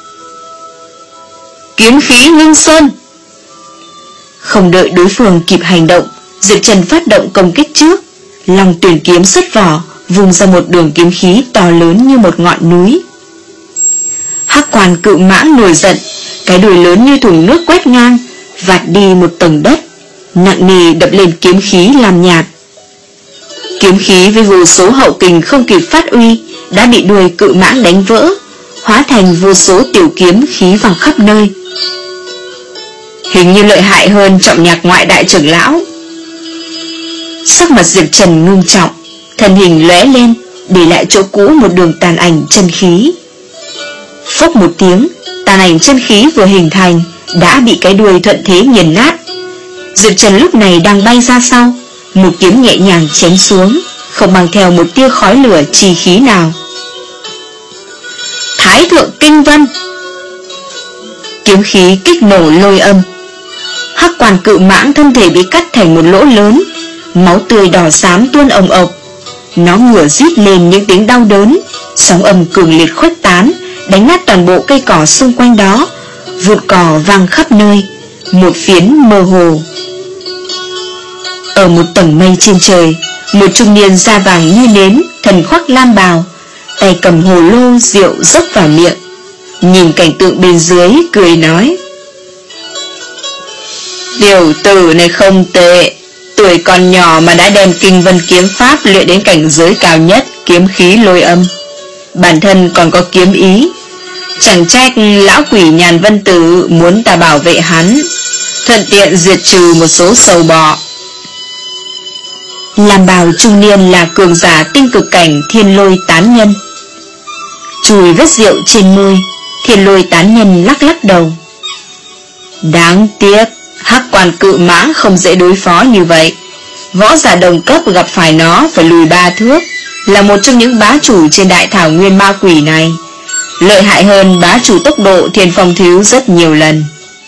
Kiếm khí ngưng sơn. Không đợi đối phương kịp hành động, Diệp Trần phát động công kích trước. Long tuyển kiếm xuất vỏ, vùng ra một đường kiếm khí to lớn như một ngọn núi. Hắc Quan Cự Mãng nổi giận, cái đuôi lớn như thùng nước quét ngang, vạt đi một tầng đất, nặng nề đập lên kiếm khí làm nhạt. Kiếm khí với vô số hậu kình không kịp phát uy đã bị đuôi cự mãng đánh vỡ, hóa thành vô số tiểu kiếm khí văng khắp nơi. Hình như lợi hại hơn Trọng Nhạc Ngoại đại trưởng lão. Sắc mặt Diệp Trần ngưng trọng, thân hình lóe lên, để lại chỗ cũ một đường tàn ảnh chân khí. Phốc một tiếng, tàn ảnh chân khí vừa hình thành đã bị cái đuôi thuận thế nghiền nát. Diệp Trần lúc này đang bay ra sau, một kiếm nhẹ nhàng chém xuống, không mang theo một tia khói lửa chi khí nào. Thái Thượng Kinh Vân. Kiếm khí kích nổ lôi âm. Hắc Quan Cự Mãng thân thể bị cắt thành một lỗ lớn, máu tươi đỏ xám tuôn ồng ộc. Nó ngửa rít lên những tiếng đau đớn, sóng âm cường liệt khuếch tán, đánh nát toàn bộ cây cỏ xung quanh đó, vụt cỏ vang khắp nơi, một phiến mơ hồ. Ở một tầng mây trên trời, một trung niên da vàng như nến, thần khoác lam bào, tay cầm hồ lô rượu dốc vào miệng, nhìn cảnh tượng bên dưới cười nói: Tiểu tử này không tệ, tuổi còn nhỏ mà đã đem Kinh Vân kiếm pháp luyện đến cảnh giới cao nhất, kiếm khí lôi âm, bản thân còn có kiếm ý. Chẳng trách lão quỷ Nhàn Vân Tử muốn ta bảo vệ hắn, thuận tiện diệt trừ một số sâu bọ. Làm bào trung niên là cường giả tinh cực cảnh Thiên Lôi Tán Nhân. Chùi vết rượu trên môi, Thiên Lôi Tán Nhân lắc lắc đầu. Đáng tiếc, Hắc Quan Cự Mãng không dễ đối phó như vậy. Võ giả đồng cấp gặp phải nó phải lùi ba thước, là một trong những bá chủ trên đại thảo nguyên ma quỷ này, lợi hại hơn bá chủ tốc độ Thiên Phong Thiếu rất nhiều lần.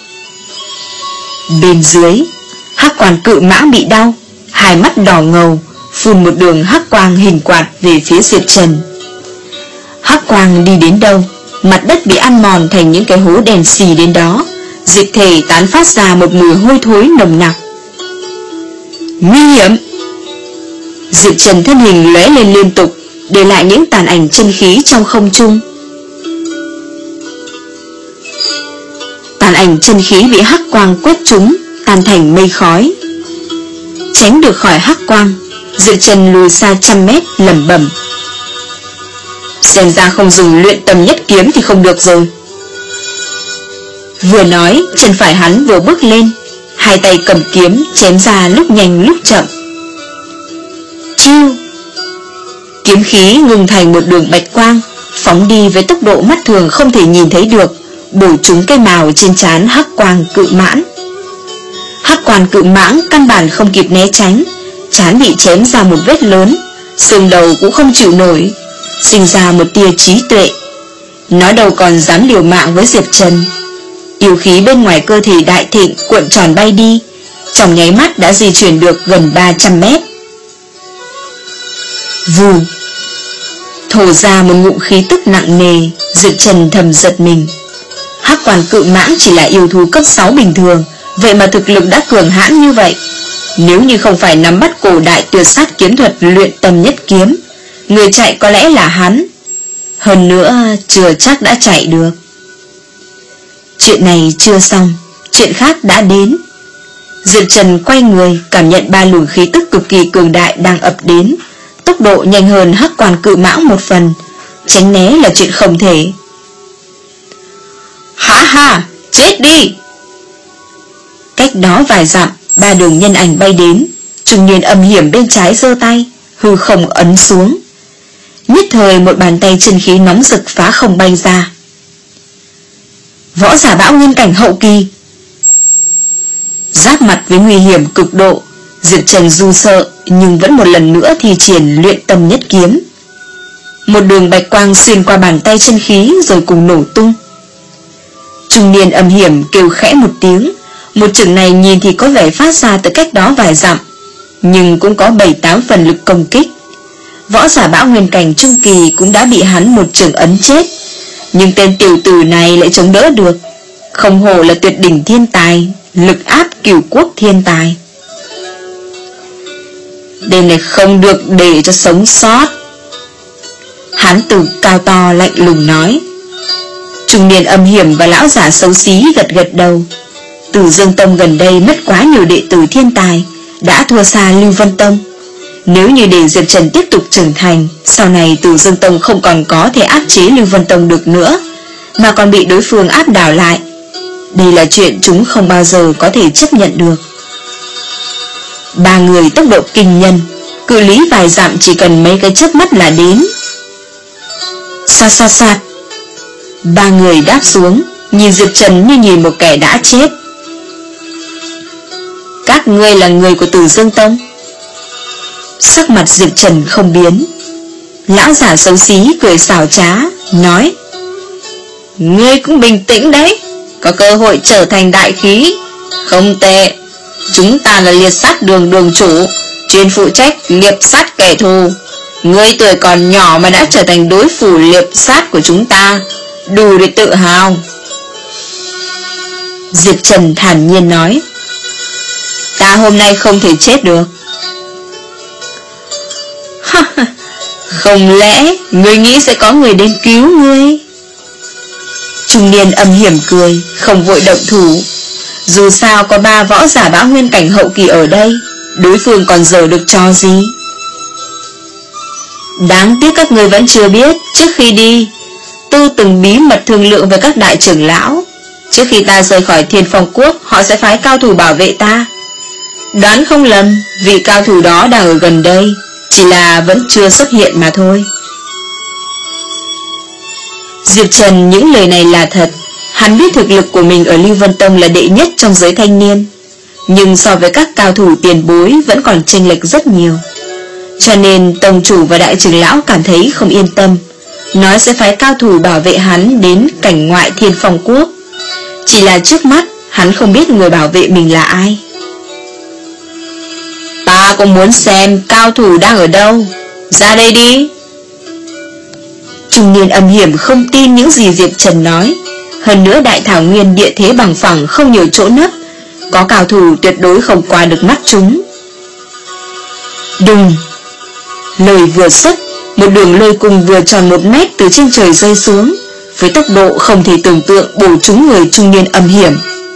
Bên dưới, Hắc Quan Cự Mãng bị đau, hai mắt đỏ ngầu, phun một đường hắc quang hình quạt về phía Diệp Trần. Hắc quang đi đến đâu, mặt đất bị ăn mòn thành những cái hố đen xì đến đó, dịch thể tán phát ra một mùi hôi thối nồng nặc. Nguy hiểm! Diệp Trần thân hình lóe lên liên tục, để lại những tàn ảnh chân khí trong không trung. Tàn ảnh chân khí bị hắc quang quét trúng, tan thành mây khói. Tránh được khỏi hắc quang, Diệp Trần lùi xa trăm mét, lẩm bẩm: Xem ra không dùng luyện tâm nhất kiếm thì không được rồi. Vừa nói, chân phải hắn vừa bước lên, hai tay cầm kiếm chém ra lúc nhanh lúc chậm. Chiêu! Kiếm khí ngừng thành một đường bạch quang, phóng đi với tốc độ mắt thường không thể nhìn thấy được, bổ trúng cái mào trên trán Hắc Quan Cự Mãng. Hắc Quan Cự Mãng căn bản không kịp né tránh, trán bị chém ra một vết lớn, xương đầu cũng không chịu nổi, sinh ra một tia trí tuệ. Nó đâu còn dám liều mạng với Diệp Trần. Yêu khí bên ngoài cơ thể đại thịnh cuộn tròn bay đi, trong nháy mắt đã di chuyển được gần ba trăm mét. Vù! Thổ ra một ngụm khí tức nặng nề, Diệp Trần thầm giật mình. Hắc Quan Cự Mãng chỉ là yêu thú cấp sáu bình thường, vậy mà thực lực đã cường hãn như vậy. Nếu như không phải nắm bắt cổ đại tuyệt sát kiếm thuật luyện tâm nhất kiếm, người chạy có lẽ là hắn. Hơn nữa chưa chắc đã chạy được. Chuyện này chưa xong, chuyện khác đã đến. Diệp Trần quay người, cảm nhận ba luồng khí tức cực kỳ cường đại đang ập đến, tốc độ nhanh hơn Hắc Quan Cự Mãng một phần, tránh né là chuyện không thể. Hả ha, chết đi! Cách đó vài dặm, ba đường nhân ảnh bay đến, trung niên âm hiểm bên trái giơ tay, hư không ấn xuống. Nhất thời một bàn tay chân khí nóng rực phá không bay ra. Võ giả bão nguyên cảnh hậu kỳ. Giáp mặt với nguy hiểm cực độ, Diệp Trần dù sợ nhưng vẫn một lần nữa thi triển luyện tâm nhất kiếm. Một đường bạch quang xuyên qua bàn tay chân khí rồi cùng nổ tung. Trung niên âm hiểm kêu khẽ một tiếng. Một chưởng này nhìn thì có vẻ phát ra từ cách đó vài dặm, nhưng cũng có bảy tám phần lực công kích. Võ giả Bão Nguyên cảnh trung kỳ cũng đã bị hắn một chưởng ấn chết, nhưng tên tiểu tử này lại chống đỡ được. Không hổ là tuyệt đỉnh thiên tài, lực áp cửu quốc thiên tài. Đêm này không được để cho sống sót. Hán tử cao to lạnh lùng nói. Trung niên âm hiểm và lão giả xấu xí gật gật đầu. Tử Dương Tông gần đây mất quá nhiều đệ tử thiên tài, đã thua xa Lưu Vân Tông. Nếu như để Diệp Trần tiếp tục trưởng thành, sau này Tử Dương Tông không còn có thể áp chế Lưu Vân Tông được nữa, mà còn bị đối phương áp đảo lại. Đây là chuyện chúng không bao giờ có thể chấp nhận được. Ba người tốc độ kinh nhân, cự lý vài dặm chỉ cần mấy cái chớp mắt là đến. Sạt sạt sạt. Ba người đáp xuống, nhìn Diệp Trần như nhìn một kẻ đã chết. Các ngươi là người của Tử Dương Tông? Sắc mặt Diệp Trần không biến. Lão giả xấu xí cười xảo trá, nói: Ngươi cũng bình tĩnh đấy, có cơ hội trở thành đại khí. Không tệ. Chúng ta là liệt sát đường đường chủ, chuyên phụ trách liệp sát kẻ thù. Ngươi tuổi còn nhỏ mà đã trở thành đối thủ liệp sát của chúng ta, đủ để tự hào. Diệp Trần thản nhiên nói: Ta hôm nay không thể chết được. Không lẽ ngươi nghĩ sẽ có người đến cứu ngươi? Trung niên âm hiểm cười, không vội động thủ. Dù sao có ba võ giả Bão Nguyên cảnh hậu kỳ ở đây, đối phương còn giở được trò gì? Đáng tiếc các người vẫn chưa biết, trước khi đi, tôi từng bí mật thương lượng với các đại trưởng lão. Trước khi ta rời khỏi Thiên Phong Quốc, họ sẽ phái cao thủ bảo vệ ta. Đoán không lầm, vị cao thủ đó đang ở gần đây, chỉ là vẫn chưa xuất hiện mà thôi. Diệp Trần những lời này là thật. Hắn biết thực lực của mình ở Lưu Vân Tông là đệ nhất trong giới thanh niên, nhưng so với các cao thủ tiền bối vẫn còn chênh lệch rất nhiều. Cho nên tông chủ và đại trưởng lão cảm thấy không yên tâm, nói sẽ phái cao thủ bảo vệ hắn đến cảnh ngoại Thiên Phong Quốc. Chỉ là trước mắt hắn không biết người bảo vệ mình là ai. Ta cũng muốn xem cao thủ đang ở đâu, ra đây đi. Trung niên âm hiểm không tin những gì Diệp Trần nói. Hơn nữa đại thảo nguyên địa thế bằng phẳng, không nhiều chỗ nấp, có cao thủ tuyệt đối không qua được mắt chúng. Đùng. Lời vừa xuất, một đường lôi cung vừa tròn một mét từ trên trời rơi xuống, với tốc độ không thể tưởng tượng bổ trúng người trung niên âm hiểm.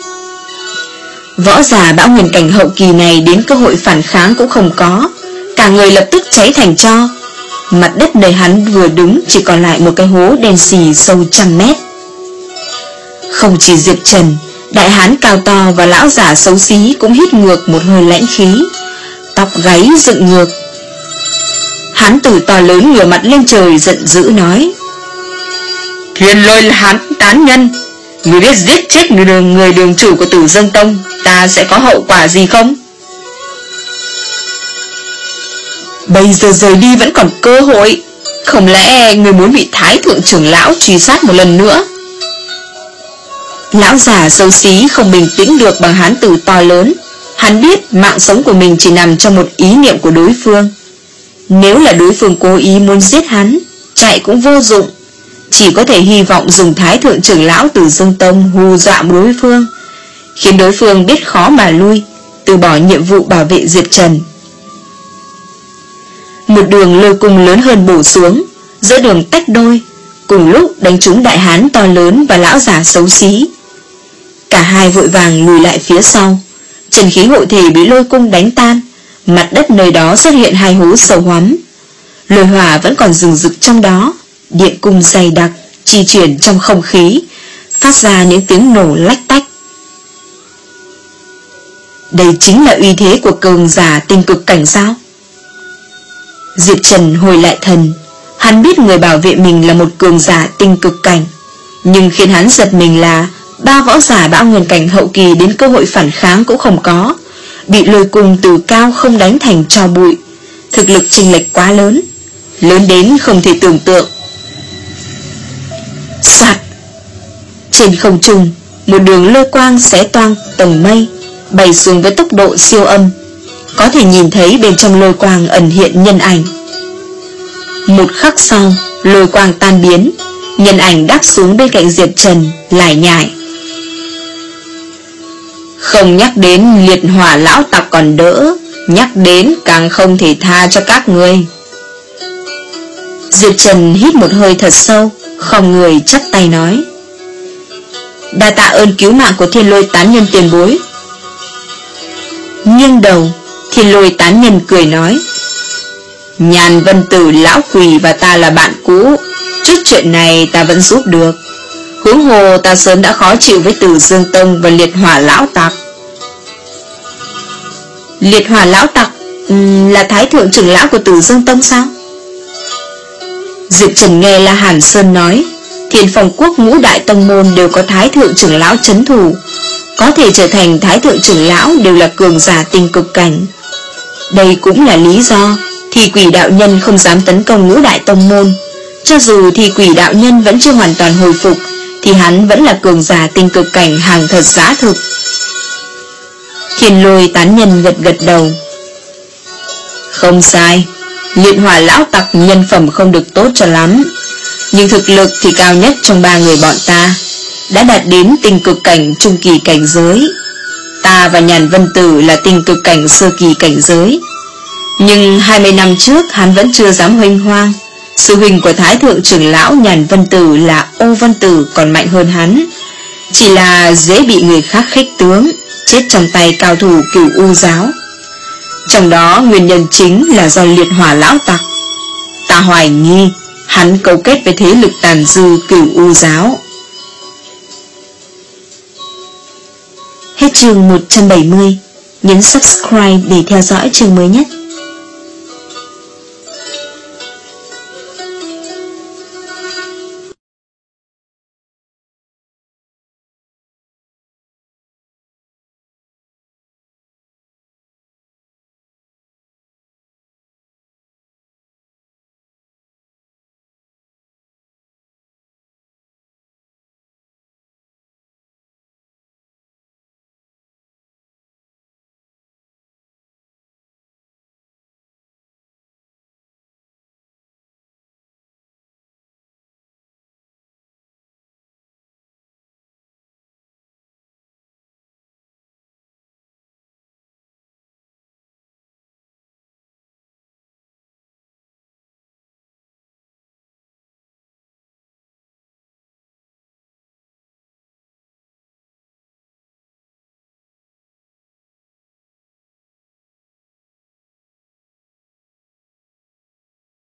Võ giả Bão Nguyên cảnh hậu kỳ này đến cơ hội phản kháng cũng không có, cả người lập tức cháy thành tro. Mặt đất nơi hắn vừa đứng chỉ còn lại một cái hố đen xì sâu trăm mét. Không chỉ Diệp Trần, đại hán cao to và lão giả xấu xí cũng hít ngược một hơi lãnh khí, tóc gáy dựng ngược. Hán tử to lớn ngửa mặt lên trời giận dữ nói: Thiên Lôi là hán tán nhân, người biết giết chết người đường, người đường chủ của Tử Dương Tông, ta sẽ có hậu quả gì không? Bây giờ rời đi vẫn còn cơ hội, không lẽ người muốn bị Thái Thượng trưởng lão truy sát một lần nữa? Lão già xấu xí không bình tĩnh được bằng hán tử to lớn. Hắn biết mạng sống của mình chỉ nằm trong một ý niệm của đối phương. Nếu là đối phương cố ý muốn giết hắn, chạy cũng vô dụng, chỉ có thể hy vọng dùng Thái Thượng trưởng lão Tử Dương Tông hù dọa đối phương, khiến đối phương biết khó mà lui, từ bỏ nhiệm vụ bảo vệ Diệp Trần. Một đường lôi cung lớn hơn bổ xuống, giữa đường tách đôi, cùng lúc đánh trúng đại hán to lớn và lão già xấu xí. Cả hai vội vàng lùi lại phía sau. Trần khí hộ thể bị lôi cung đánh tan, mặt đất nơi đó xuất hiện hai hố sâu hoắm. Lôi hỏa vẫn còn rừng rực trong đó, điện cung dày đặc chi chuyển trong không khí, phát ra những tiếng nổ lách tách. Đây chính là uy thế của cường giả tinh cực cảnh sao? Diệp Trần hồi lại thần. Hắn biết người bảo vệ mình là một cường giả tinh cực cảnh, nhưng khiến hắn giật mình là ba võ giả Bão Nguyên cảnh hậu kỳ đến cơ hội phản kháng cũng không có, bị lôi cung từ cao không đánh thành tro bụi. Thực lực chênh lệch quá lớn, lớn đến không thể tưởng tượng. Soạt! Trên không trung, một đường lôi quang xé toang tầng mây, bay xuống với tốc độ siêu âm. Có thể nhìn thấy bên trong lôi quang ẩn hiện nhân ảnh. Một khắc sau, lôi quang tan biến, nhân ảnh đáp xuống bên cạnh Diệp Trần, lải nhải. Không nhắc đến liệt hỏa lão tặc còn đỡ, nhắc đến càng không thể tha cho các ngươi. Diệp Trần hít một hơi thật sâu, khom người chắp tay nói. Đa tạ ơn cứu mạng của Thiên Lôi tán nhân tiền bối. Nghiêng đầu, Thiên Lôi tán nhân cười nói. Nhàn Vân Tử lão quỷ và ta là bạn cũ, chút chuyện này ta vẫn giúp được. Huống hồ ta sớm đã khó chịu với Tử Dương Tông và liệt hỏa lão tặc. Liệt hỏa lão tặc um, là thái thượng trưởng lão của Tử Dương Tông sao? Diệp Trần nghe La Hàn Sơn nói, Thiên Phong Quốc ngũ đại tông môn đều có thái thượng trưởng lão trấn thủ, có thể trở thành thái thượng trưởng lão đều là cường giả tinh cực cảnh. Đây cũng là lý do Thi Quỷ đạo nhân không dám tấn công ngũ đại tông môn. Cho dù Thi Quỷ đạo nhân vẫn chưa hoàn toàn hồi phục, thì hắn vẫn là cường giả tinh cực cảnh hàng thật giá thực. Thiên Lôi tán nhân gật gật đầu. Không sai, liệt hỏa lão tặc nhân phẩm không được tốt cho lắm, nhưng thực lực thì cao nhất trong ba người bọn ta, đã đạt đến tinh cực cảnh trung kỳ cảnh giới. Ta và Nhàn Vân Tử là tinh cực cảnh sơ kỳ cảnh giới. Nhưng hai mươi năm trước hắn vẫn chưa dám huênh hoang. Sư huynh của thái thượng trưởng lão Nhàn Vân Tử là Ô Vân Tử còn mạnh hơn hắn, chỉ là dễ bị người khác khích tướng, chết trong tay cao thủ Cửu U giáo. Trong đó nguyên nhân chính là do liệt hỏa lão tặc. Ta hoài nghi hắn cấu kết với thế lực tàn dư Cửu U giáo. Hết chương một trăm bảy mươi. Nhấn subscribe để theo dõi chương mới nhất.